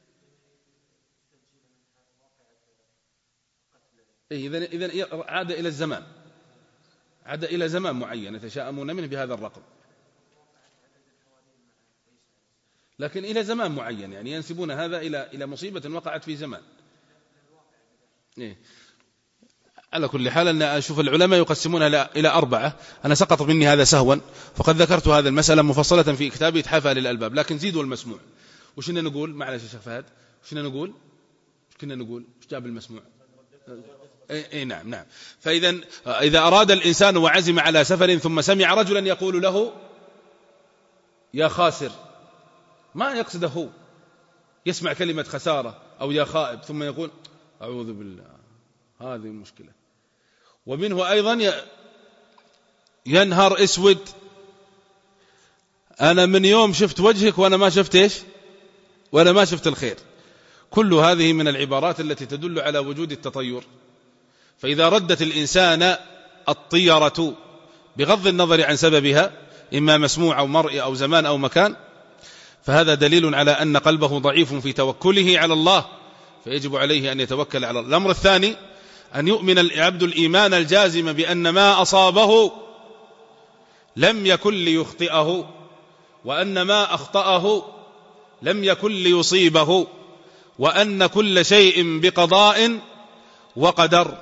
[SPEAKER 2] إيه إذن إذن عاد إلى الزمان، عاد إلى زمان معين يتشاءمون منه بهذا الرقم، لكن إلى زمان معين، يعني ينسبون هذا إلى إلى مصيبة وقعت في زمان. إيه على كل حال أن أشوف العلماء يقسمونها إلى أربعة. أنا سقط مني هذا سهوا، فقد ذكرت هذا المسألة مفصلة في كتابي إتحاف أهل الألباب، لكن زيدوا المسموع. وش كنا نقول؟ معلش يا شيخ فهد، وش كنا نقول؟ وش كنا نقول؟ وش جاب المسموع؟ إيه, إيه نعم نعم. فإذا إذا أراد الإنسان وعزم على سفر ثم سمع رجلا يقول له يا خاسر، ما يقصده هو، يسمع كلمة خسارة أو يا خائب ثم يقول أعوذ بالله، هذه المشكلة. ومنه أيضا ينهر اسود، أنا من يوم شفت وجهك وأنا ما شفت إيش، وأنا ما شفت الخير. كل هذه من العبارات التي تدل على وجود التطير. فإذا ردت الإنسان الطيرة بغض النظر عن سببها، إما مسموع أو مرئي أو زمان أو مكان، فهذا دليل على أن قلبه ضعيف في توكله على الله، فيجب عليه أن يتوكل على الله. الأمر الثاني أن يؤمن العبد الإيمان الجازم بأن ما أصابه لم يكن ليخطئه، وأن ما أخطأه لم يكن ليصيبه، وأن كل شيء بقضاء وقدر،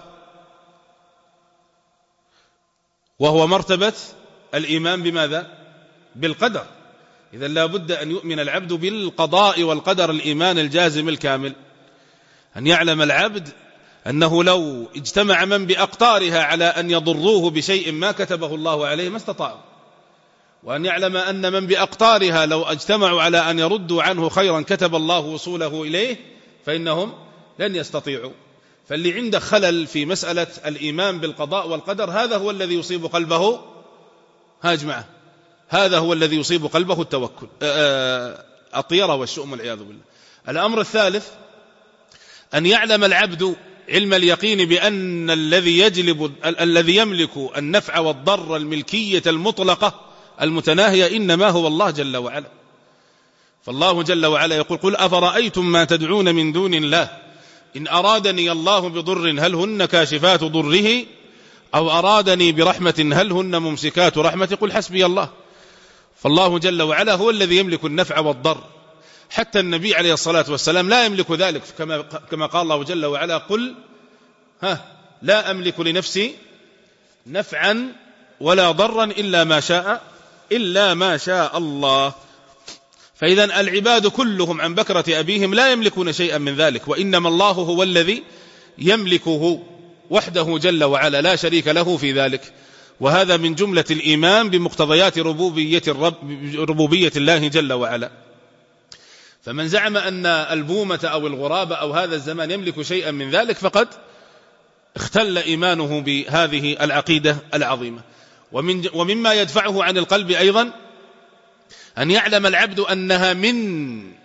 [SPEAKER 2] وهو مرتبة الإيمان بماذا؟ بالقدر. إذن لا بد أن يؤمن العبد بالقضاء والقدر الإيمان الجازم الكامل، أن يعلم العبد أنه لو اجتمع من بأقطارها على أن يضروه بشيء ما كتبه الله عليه ما استطاعوا، وأن يعلم أن من بأقطارها لو اجتمعوا على أن يردوا عنه خيرا كتب الله وصوله إليه فإنهم لن يستطيعوا. فاللي عنده خلل في مسألة الإيمان بالقضاء والقدر هذا هو الذي يصيب قلبه هاجمعه، هذا هو الذي يصيب قلبه التوكل الطيرة والشؤم والعياذ بالله. الأمر الثالث أن يعلم العبد علم اليقين بأن الذي يجلب الذي يملك النفع والضر الملكية المطلقة المتناهية إنما هو الله جل وعلا. فالله جل وعلا يقول قل أفرأيتم ما تدعون من دون الله إن أرادني الله بضر هل هن كاشفات ضره أو أرادني برحمة هل هن ممسكات رحمة قل حسبي الله. فالله جل وعلا هو الذي يملك النفع والضر، حتى النبي عليه الصلاة والسلام لا يملك ذلك، كما كما قال الله جل وعلا قل ها لا أملك لنفسي نفعا ولا ضرا إلا ما شاء إلا ما شاء الله. فإذا العباد كلهم عن بكرة أبيهم لا يملكون شيئا من ذلك، وإنما الله هو الذي يملكه وحده جل وعلا لا شريك له في ذلك. وهذا من جملة الإيمان بمقتضيات ربوبية, الرب ربوبية الله جل وعلا. فمن زعم أن البومة أو الغرابة أو هذا الزمان يملك شيئا من ذلك فقد اختل إيمانه بهذه العقيدة العظيمة. ومن ومما يدفعه عن القلب أيضا أن يعلم العبد أنها من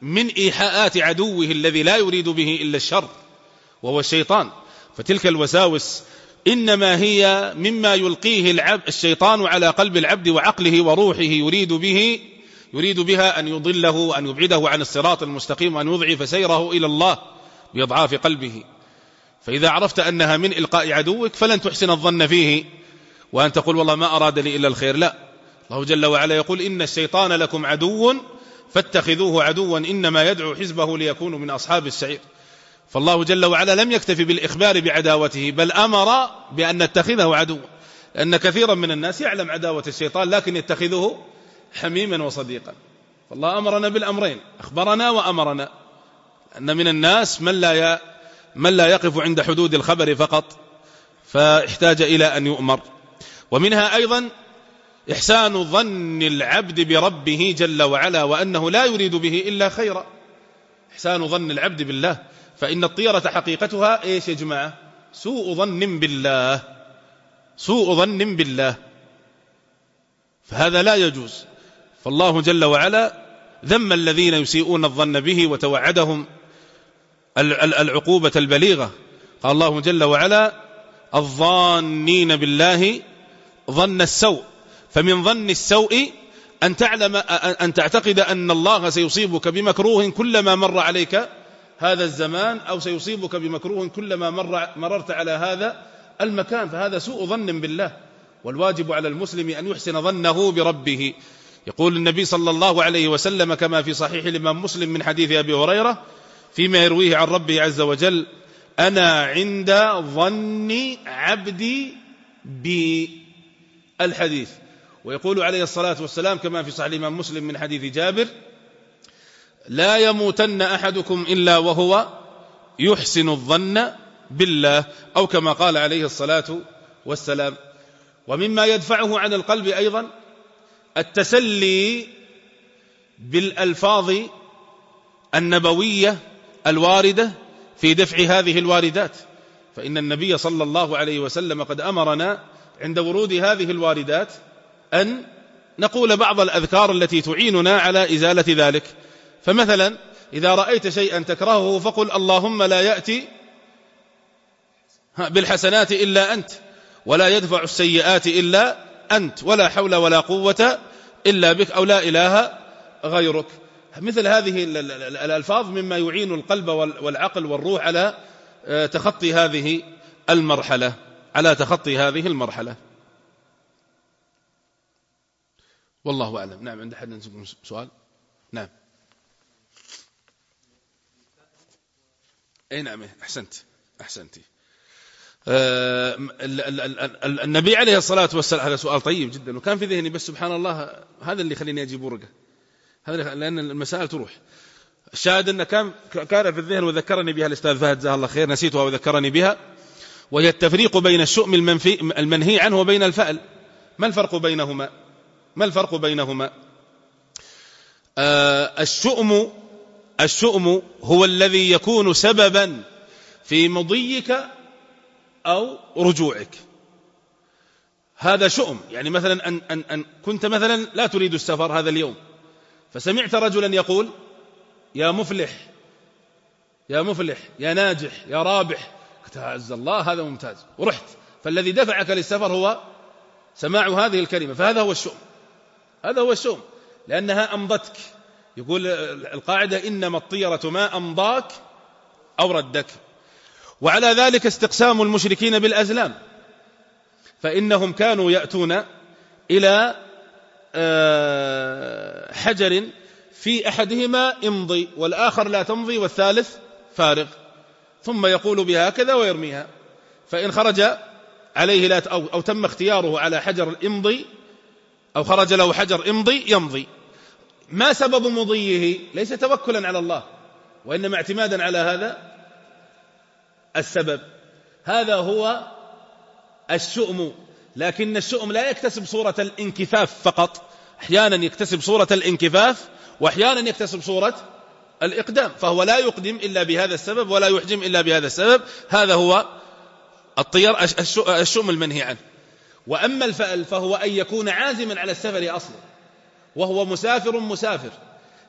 [SPEAKER 2] من إيحاءات عدوه الذي لا يريد به إلا الشر وهو الشيطان. فتلك الوساوس إنما هي مما يلقيه العبد الشيطان على قلب العبد وعقله وروحه، يريد به يريد بها أن يضله وأن يبعده عن الصراط المستقيم وأن يضعف سيره إلى الله بإضعاف قلبه. فإذا عرفت أنها من إلقاء عدوك فلن تحسن الظن فيه وأن تقول والله ما أراد لي إلا الخير، لا. الله جل وعلا يقول إن الشيطان لكم عدو فاتخذوه عدوا إنما يدعو حزبه ليكونوا من أصحاب السعير. فالله جل وعلا لم يكتفي بالإخبار بعداوته بل أمر بأن نتخذه عدوا، لأن كثيرا من الناس يعلم عداوة الشيطان لكن يتخذه حميما وصديقا. فالله أمرنا بالأمرين، أخبرنا وأمرنا، أن من الناس من لا من لا يقف عند حدود الخبر فقط فاحتاج إلى أن يؤمر. ومنها أيضا إحسان ظن العبد بربه جل وعلا وأنه لا يريد به إلا خيرا. إحسان ظن العبد بالله، فإن الطيرة حقيقتها إيش يا جماعة؟ سوء ظن بالله، سوء ظن بالله، فهذا لا يجوز. فالله جل وعلا ذم الذين يسيئون الظن به وتوعدهم العقوبة البليغة. قال الله جل وعلا الظانين بالله ظن السوء. فمن ظن السوء أن تعلم أن تعتقد أن الله سيصيبك بمكروه كلما مر عليك هذا الزمان، أو سيصيبك بمكروه كلما مر مررت على هذا المكان، فهذا سوء ظن بالله. والواجب على المسلم أن يحسن ظنه بربه. يقول النبي صلى الله عليه وسلم كما في صحيح الإمام مسلم من حديث أبي هريرة فيما يرويه عن ربه عز وجل: أنا عند ظن عبدي بالحديث. ويقول عليه الصلاة والسلام كما في صحيح الإمام مسلم من حديث جابر: لا يموتن أحدكم إلا وهو يحسن الظن بالله، أو كما قال عليه الصلاة والسلام. ومما يدفعه عن القلب أيضا التسلي بالألفاظ النبوية الواردة في دفع هذه الواردات، فإن النبي صلى الله عليه وسلم قد أمرنا عند ورود هذه الواردات أن نقول بعض الأذكار التي تعيننا على إزالة ذلك. فمثلا إذا رأيت شيئا تكرهه فقل اللهم لا يأتي بالحسنات إلا أنت، ولا يدفع السيئات إلا أنت، ولا حول ولا قوة إلا بك، أو لا إله غيرك. مثل هذه الألفاظ مما يعين القلب والعقل والروح على تخطي هذه المرحلة على تخطي هذه المرحلة والله أعلم. نعم، عند أحد سؤال؟ نعم. أي نعم، أحسنت أحسنتي. آه النبي عليه الصلاة والسلام، هذا سؤال طيب جدا وكان في ذهني، بس سبحان الله هذا اللي خليني أجيب ورقة، هذا لأن المسائل تروح. الشاهد أن كان كان في الذهن وذكرني بها الأستاذ فهد جزاه الله خير، نسيتها وذكرني بها، وهي التفريق بين الشؤم المنفي المنهي عنه وبين الفعل. ما الفرق بينهما؟ ما الفرق بينهما؟ آه الشؤم الشؤم هو الذي يكون سببا في مضيك أو رجوعك، هذا شؤم. يعني مثلا أن, أن, أن كنت مثلا لا تريد السفر هذا اليوم، فسمعت رجلا يقول يا مفلح يا مفلح يا ناجح يا رابح، قلت عز الله هذا ممتاز، ورحت. فالذي دفعك للسفر هو سماع هذه الكلمة، فهذا هو الشؤم، هذا هو الشؤم، لأنها أمضتك. يقول القاعدة إنما الطيرة ما أمضاك أو ردك. وعلى ذلك استقسام المشركين بالأزلام، فإنهم كانوا يأتون إلى حجر في أحدهما امضي والآخر لا تمضي والثالث فارغ، ثم يقول بها كذا ويرميها، فإن خرج عليه لا أو, أو تم اختياره على حجر الامضي أو خرج له حجر امضي يمضي. ما سبب مضيه؟ ليس توكلا على الله، وإنما اعتمادا على هذا السبب. هذا هو الشؤم. لكن الشؤم لا يكتسب صورة الانكفاف فقط، أحيانا يكتسب صورة الانكفاف وأحيانا يكتسب صورة الإقدام، فهو لا يقدم إلا بهذا السبب ولا يحجم إلا بهذا السبب. هذا هو الطير الشؤم المنهي عنه. وأما الفأل فهو أن يكون عازما على السفر أصلا، وهو مسافر مسافر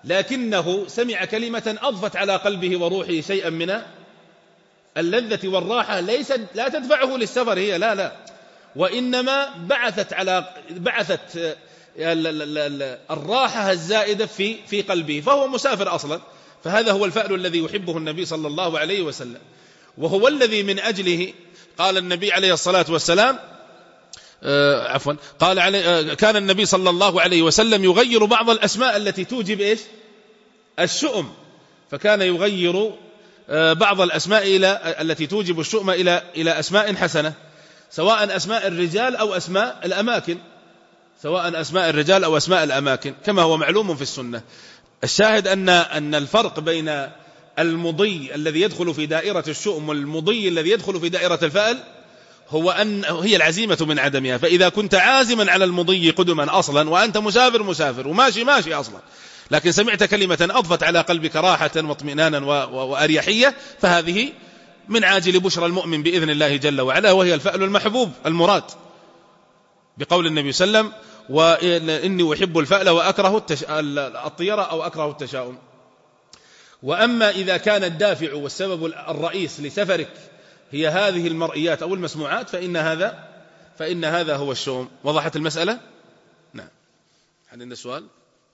[SPEAKER 2] لكنه سمع كلمة أضفت على قلبه وروحه شيئا من اللذة والراحة، ليست لا تدفعه للسفر هي، لا لا، وإنما بعثت على بعثت الراحة الزائدة في في قلبه، فهو مسافر أصلا. فهذا هو الفأل الذي يحبه النبي صلى الله عليه وسلم، وهو الذي من أجله قال النبي عليه الصلاة والسلام آه عفوا قال علي آه كان النبي صلى الله عليه وسلم يغير بعض الأسماء التي توجب إيش الشؤم، فكان يغير آه بعض الأسماء إلى التي توجب الشؤم إلى إلى أسماء حسنة، سواء أسماء الرجال أو أسماء الأماكن، سواء أسماء الرجال أو أسماء الأماكن كما هو معلوم في السنة. الشاهد أن أن الفرق بين المضي الذي يدخل في دائرة الشؤم والمضي الذي يدخل في دائرة الفأل هو أن هي العزيمة من عدمها. فإذا كنت عازما على المضي قدما أصلا وأنت مسافر مسافر وماشي ماشي أصلا، لكن سمعت كلمة أضفت على قلبك راحة واطمئنانا وأريحية، فهذه من عاجل بشرى المؤمن بإذن الله جل وعلا، وهي الفأل المحبوب المراد، بقول النبي صلى الله عليه وسلم وإني أحب الفأل وأكره التش... الطيرة أو أكره التشاؤم. وأما إذا كان الدافع والسبب الرئيس لسفرك هي هذه المرئيات أو المسموعات فإن هذا فإن هذا هو الشؤم. وضحت المسألة؟ نعم. هل عندنا سؤال؟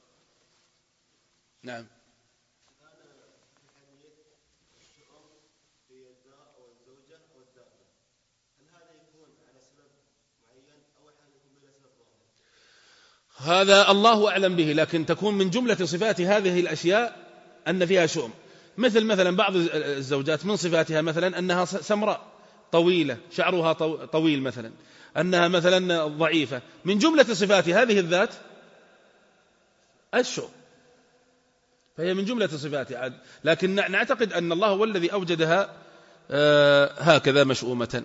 [SPEAKER 2] نعم. هذا الله أعلم به، لكن تكون من جملة صفات هذه الأشياء أن فيها شؤم، مثل مثلا بعض الزوجات من صفاتها مثلا أنها سمراء طويلة شعرها طويل مثلا، أنها مثلا ضعيفة، من جملة صفات هذه الذات الشؤم، فهي من جملة صفاتها، لكن نعتقد أن الله هو الذي أوجدها هكذا مشؤومة.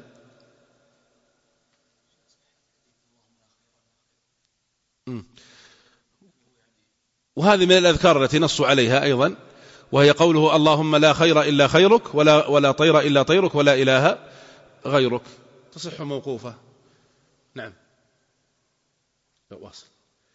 [SPEAKER 2] وهذه من الأذكار التي نصوا عليها أيضا، وهي قوله اللهم لا خير إلا خيرك ولا, ولا طير إلا طيرك ولا إله غيرك، تصح موقوفة. نعم. واصل.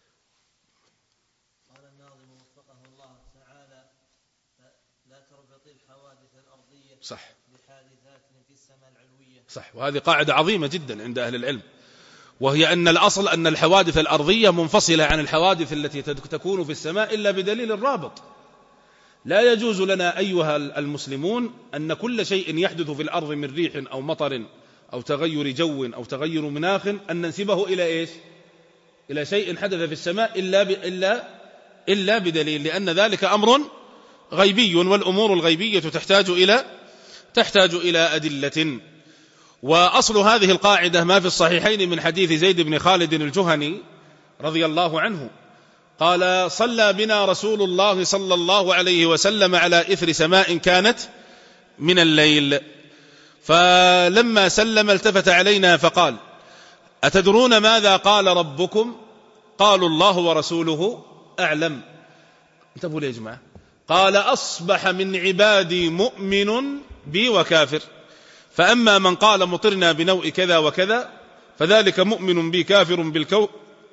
[SPEAKER 4] قال الناظم وفقه الله تعالى لا تربط الحوادث الأرضية
[SPEAKER 2] صح
[SPEAKER 4] بحادثات في السماء العلوية.
[SPEAKER 2] صح. وهذه قاعدة عظيمة جدا عند أهل العلم، وهي أن الأصل أن الحوادث الأرضية منفصلة عن الحوادث التي تكون في السماء إلا بدليل الرابط. لا يجوز لنا أيها المسلمون أن كل شيء يحدث في الأرض من ريح أو مطر أو تغير جو أو تغير مناخ أن ننسبه إلى إيش؟ إلى شيء حدث في السماء إلا, إلا, إلا بدليل، لأن ذلك أمر غيبي، والأمور الغيبية تحتاج إلى تحتاج إلى أدلة. وأصل هذه القاعدة ما في الصحيحين من حديث زيد بن خالد الجهني رضي الله عنه قال صلى بنا رسول الله صلى الله عليه وسلم على إثر سماء كانت من الليل، فلما سلم التفت علينا فقال أتدرون ماذا قال ربكم؟ قالوا الله ورسوله أعلم. انتبهوا لي يا جماعة. قال أصبح من عبادي مؤمن بي وكافر، فأما من قال مطرنا بنوء كذا وكذا فذلك مؤمن بي كافر بالكوكب،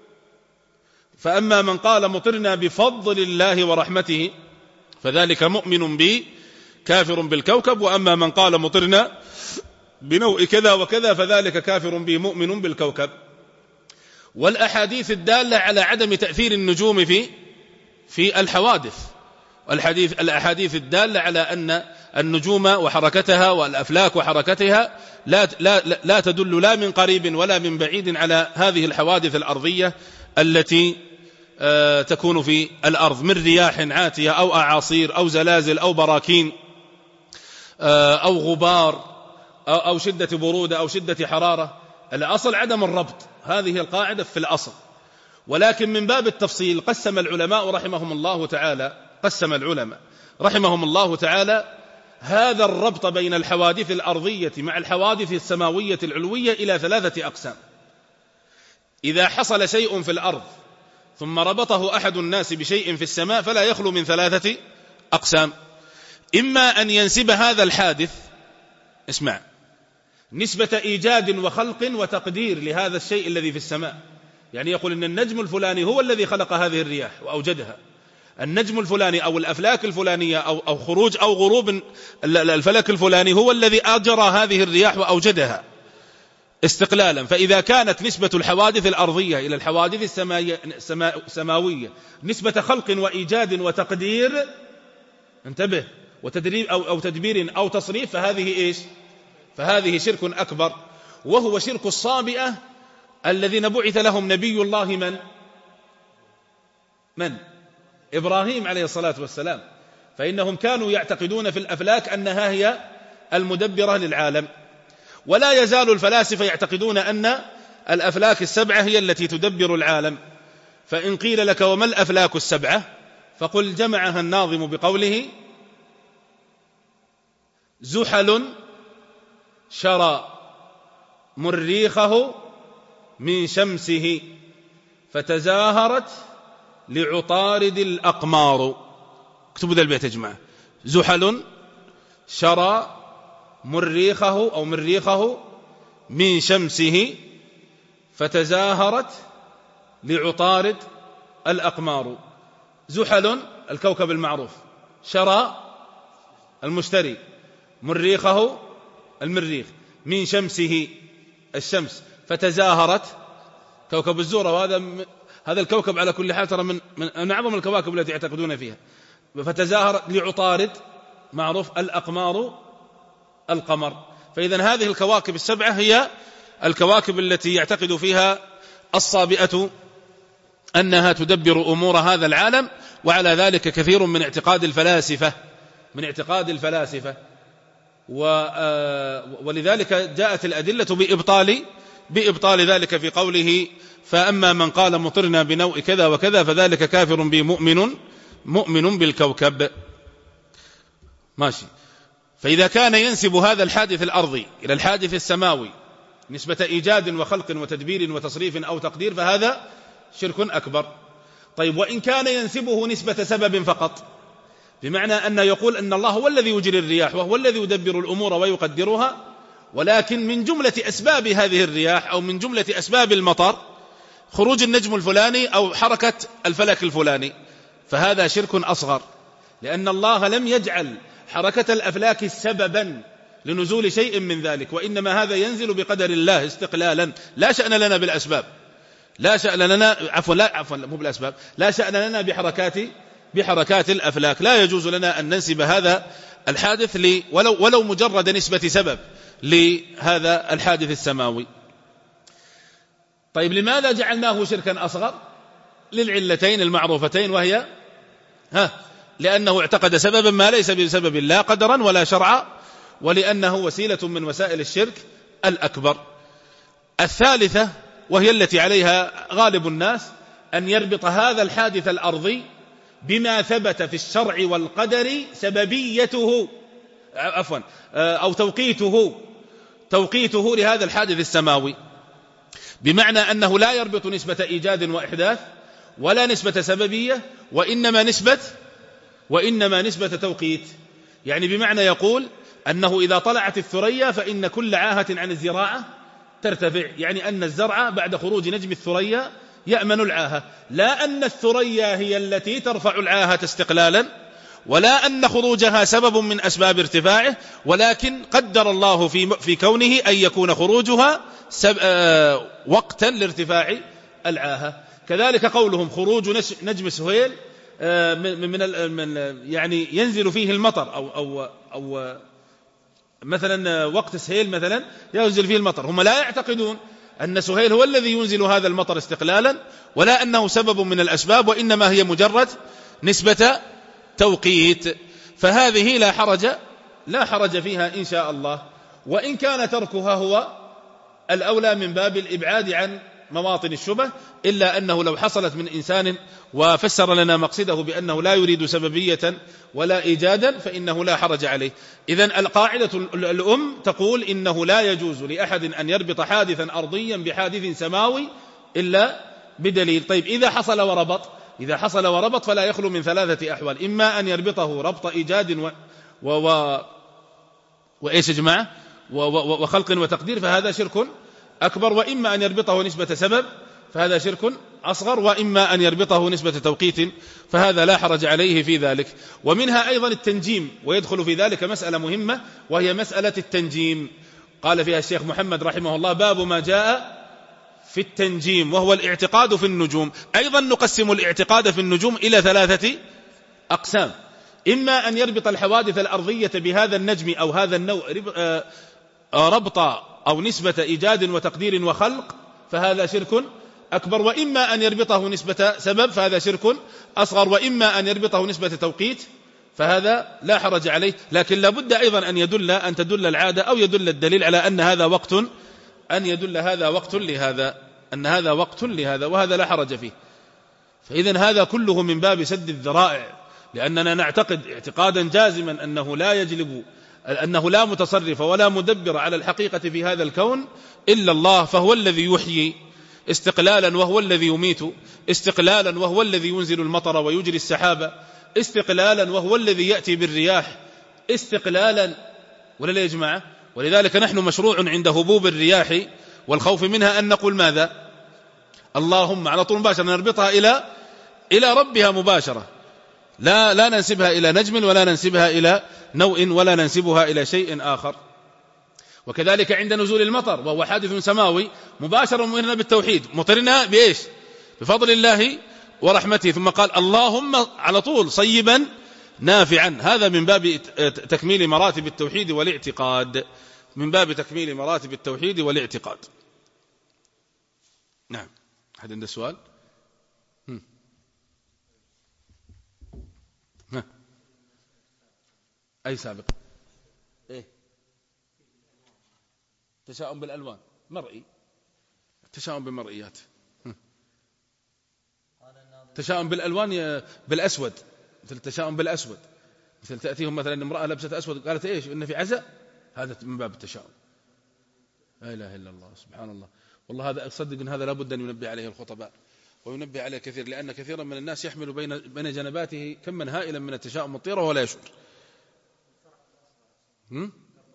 [SPEAKER 2] فأما من قال مطرنا بفضل الله ورحمته فذلك مؤمن بي كافر بالكوكب، وأما من قال مطرنا بنوء كذا وكذا فذلك كافر بي مؤمن بالكوكب. والأحاديث الدالة على عدم تأثير النجوم في في الحوادث، والحديث الأحاديث الدالة على أن النجوم وحركتها والأفلاك وحركتها لا, لا, لا تدل لا من قريب ولا من بعيد على هذه الحوادث الأرضية التي آه تكون في الأرض من رياح عاتية أو أعاصير أو زلازل أو براكين آه أو غبار أو, أو شدة برودة أو شدة حرارة. الأصل عدم الربط، هذه القاعدة في الأصل. ولكن من باب التفصيل قسم العلماء رحمهم الله تعالى قسم العلماء رحمهم الله تعالى هذا الربط بين الحوادث الأرضية مع الحوادث السماوية العلوية إلى ثلاثة أقسام. إذا حصل شيء في الأرض ثم ربطه أحد الناس بشيء في السماء فلا يخلو من ثلاثة أقسام. إما أن ينسب هذا الحادث، اسمع، نسبة إيجاد وخلق وتقدير لهذا الشيء الذي في السماء، يعني يقول إن النجم الفلاني هو الذي خلق هذه الرياح وأوجدها، النجم الفلاني أو الأفلاك الفلانية أو, أو خروج أو غروب الفلك الفلاني هو الذي أجرى هذه الرياح وأوجدها استقلالا. فإذا كانت نسبة الحوادث الأرضية إلى الحوادث السماوية نسبة خلق وإيجاد وتقدير، انتبه، وتدريب أو, أو تدبير أو تصريف، فهذه إيش؟ فهذه شرك أكبر، وهو شرك الصابئة الذين بعث لهم نبي الله من؟ من؟ إبراهيم عليه الصلاة والسلام. فإنهم كانوا يعتقدون في الأفلاك أنها هي المدبرة للعالم، ولا يزال الفلاسفة يعتقدون أن الأفلاك السبعة هي التي تدبر العالم. فإن قيل لك وما الأفلاك السبعة؟ فقل جمعها الناظم بقوله: زحل شرى مريخه من شمسه فتزاهرت لعطارد الأقمار. اكتبوا ذا البيت يا جماعة: زحل شرى مريخه أو مريخه من شمسه فتزاهرت لعطارد الأقمار. زحل الكوكب المعروف، شرى المشتري، مريخه المريخ، من شمسه الشمس، فتزاهرت كوكب الزهرة، وهذا هذا الكوكب على كل حال ترى من من أعظم الكواكب التي يعتقدون فيها. فتزاهرت لعطارد معروف، الأقمار القمر. فإذا هذه الكواكب السبعة هي الكواكب التي يعتقد فيها الصابئة أنها تدبر أمور هذا العالم، وعلى ذلك كثير من اعتقاد الفلاسفة من اعتقاد الفلاسفة ولذلك جاءت الأدلة بإبطال بإبطال ذلك في قوله: فأما من قال مطرنا بنوء كذا وكذا فذلك كافر بي مؤمن مؤمن بالكوكب. ماشي. فإذا كان ينسب هذا الحادث الأرضي إلى الحادث السماوي نسبة إيجاد وخلق وتدبير وتصريف أو تقدير فهذا شرك أكبر. طيب، وإن كان ينسبه نسبة سبب فقط، بمعنى أن يقول أن الله هو الذي يجري الرياح وهو الذي يدبر الأمور ويقدرها، ولكن من جملة أسباب هذه الرياح أو من جملة أسباب المطر خروج النجم الفلاني أو حركة الفلك الفلاني، فهذا شرك أصغر، لأن الله لم يجعل حركة الأفلاك سببا لنزول شيء من ذلك، وإنما هذا ينزل بقدر الله استقلالا، لا شأن لنا بالأسباب، لا شأن لنا عفوا لا عفوا مو بالأسباب لا شأن لنا بحركات بحركات الأفلاك. لا يجوز لنا أن ننسب هذا الحادث لي ولو ولو مجرد نسبة سبب لهذا الحادث السماوي. طيب، لماذا جعلناه شركا أصغر؟ للعلتين المعروفتين، وهي ها لأنه اعتقد سببا ما ليس بسبب لا قدرا ولا شرعا، ولأنه وسيلة من وسائل الشرك الأكبر. الثالثة وهي التي عليها غالب الناس، أن يربط هذا الحادث الأرضي بما ثبت في الشرع والقدر سببيته عفوا أو توقيته توقيته لهذا الحادث السماوي، بمعنى أنه لا يربط نسبة إيجاد وإحداث ولا نسبة سببية، وإنما نسبة وإنما نسبة توقيت. يعني بمعنى يقول أنه إذا طلعت الثريا فإن كل عاهة عن الزراعة ترتفع، يعني أن الزرع بعد خروج نجم الثريا يأمن العاهة، لا أن الثريا هي التي ترفع العاهة استقلالا، ولا أن خروجها سبب من أسباب ارتفاعه، ولكن قدر الله في في كونه أن يكون خروجها سب... آه... وقتا لارتفاع العاهة. كذلك قولهم خروج نجم سهيل آه من, من, من يعني ينزل فيه المطر أو, أو, أو مثلا وقت سهيل مثلا ينزل فيه المطر، هم لا يعتقدون أن سهيل هو الذي ينزل هذا المطر استقلالا، ولا أنه سبب من الأسباب، وإنما هي مجرد نسبة توقيت. فهذه لا حرج لا حرج فيها إن شاء الله، وإن كان تركها هو الأولى من باب الإبعاد عن مواطن الشبه، إلا أنه لو حصلت من إنسان وفسر لنا مقصده بأنه لا يريد سببية ولا إيجادا فإنه لا حرج عليه. إذن القاعدة الأم تقول إنه لا يجوز لأحد أن يربط حادثا أرضيا بحادث سماوي إلا بدليل. طيب، إذا حصل وربط إذا حصل وربط فلا يخلو من ثلاثة أحوال: إما أن يربطه ربط إيجاد و... و... و... وإيش يا جماعة و... و... وخلق وتقدير، فهذا شرك أكبر، وإما أن يربطه نسبة سبب فهذا شرك أصغر، وإما أن يربطه نسبة توقيت فهذا لا حرج عليه في ذلك. ومنها أيضا التنجيم، ويدخل في ذلك مسألة مهمة وهي مسألة التنجيم. قال فيها الشيخ محمد رحمه الله: باب ما جاء في التنجيم وهو الاعتقاد في النجوم. أيضا نقسم الاعتقاد في النجوم إلى ثلاثة أقسام: إما أن يربط الحوادث الأرضية بهذا النجم أو هذا النوع ربط أو نسبة إيجاد وتقدير وخلق فهذا شرك أكبر، وإما أن يربطه نسبة سبب فهذا شرك أصغر، وإما أن يربطه نسبة توقيت فهذا لا حرج عليه. لكن لابد أيضا أن يدل أن تدل العادة أو يدل الدليل على أن هذا وقت، أن يدل هذا وقت لهذا، أن هذا وقت لهذا، وهذا لا حرج فيه. فإذن هذا كله من باب سد الذرائع، لأننا نعتقد اعتقادا جازما أنه لا يجلب أنه لا متصرف ولا مدبر على الحقيقة في هذا الكون إلا الله، فهو الذي يحيي استقلالا وهو الذي يميت استقلالا، وهو الذي ينزل المطر ويجري السحابة استقلالا، وهو الذي يأتي بالرياح استقلالا، ولا يا جماعة؟ ولذلك نحن مشروع عند هبوب الرياح والخوف منها أن نقول ماذا؟ اللهم، على طول مباشرة نربطها إلى إلى ربها مباشرة، لا لا ننسبها إلى نجم ولا ننسبها إلى نوء ولا ننسبها إلى شيء آخر. وكذلك عند نزول المطر وهو حادث سماوي مباشرة مؤمننا بالتوحيد، مطرنا بإيش؟ بفضل الله ورحمته، ثم قال اللهم على طول صيبا نافعا. هذا من باب تكميل مراتب التوحيد والاعتقاد، من باب تكميل مراتب التوحيد والاعتقاد. نعم، أحد عنده سؤال؟ هم. ها. أي سابق؟ إيه؟ تشاؤم بالألوان مرئي، تشاؤم بالمرئيات. تشاؤم بالألوان بالأسود، مثل تشاؤم بالأسود، مثل تأتيهم مثلا امرأة لبست أسود قالت إيش؟ إن في عزاء، هذا من باب التشاؤم. لا إله إلا الله، سبحان الله. والله هذا أصدق أن هذا لابد أن ينبه عليه الخطباء وينبه عليه كثير، لأن كثيرا من الناس يحمل بين بين جنباته كما هائلا من التشاؤم والطيرة ولا يشعر. هم؟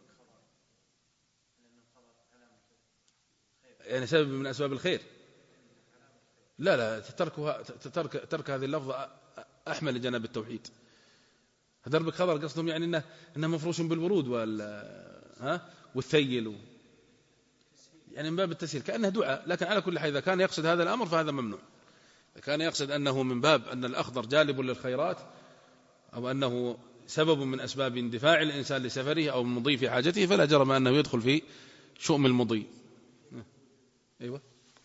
[SPEAKER 2] يعني سبب من أسباب الخير. لا لا، تركها ترك ترك هذه اللفظة أحمل لجناب التوحيد. دربك خبر قصدهم يعني إنه إنه مفروش بالورود وال ها والثيل و... يعني من باب التسهيل كأنه دعاء. لكن على كل حال إذا كان يقصد هذا الأمر فهذا ممنوع. إذا كان يقصد أنه من باب أن الأخضر جالب للخيرات أو أنه سبب من أسباب اندفاع الإنسان لسفره أو المضي في حاجته فلا جرم أنه يدخل في شؤم المضي. أيوة.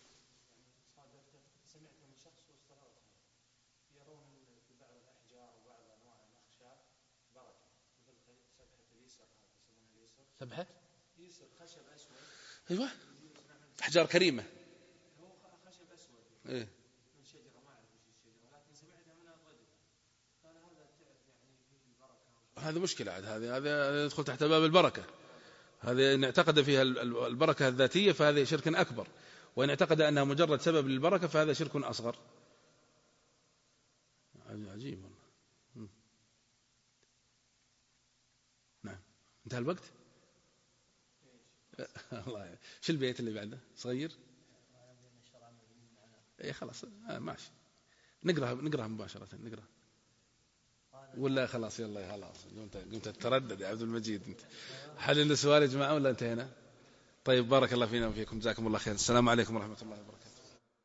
[SPEAKER 2] سبحة خشب أسود. أيوة، أحجار كريمة. هو خشب أسود. إيه. من شجرة ما أعرف وش الشجرة، لكن سمعتها من الرجل. قال هذا تعرف يعني فيه البركة. هذا مشكلة عاد، هذا هذا يدخل تحت باب البركة. هذا إن اعتقد فيها البركة الذاتية فهذا شرك أكبر، وإن اعتقد أنها مجرد سبب للبركة فهذا شرك أصغر. عجيب. نعم، انتهى الوقت. الله، شو البيت اللي بعده صغير؟ اي خلاص آه ماشي، نقرأ نقرأ مباشرة نقرأ ولا خلاص؟ يلا خلاص، قمت قمت تتردد يا عبد المجيد انت. حل السؤال يا جماعة ولا انتهينا؟ طيب، بارك الله فينا وفيكم، جزاكم الله خير. السلام عليكم ورحمة الله وبركاته.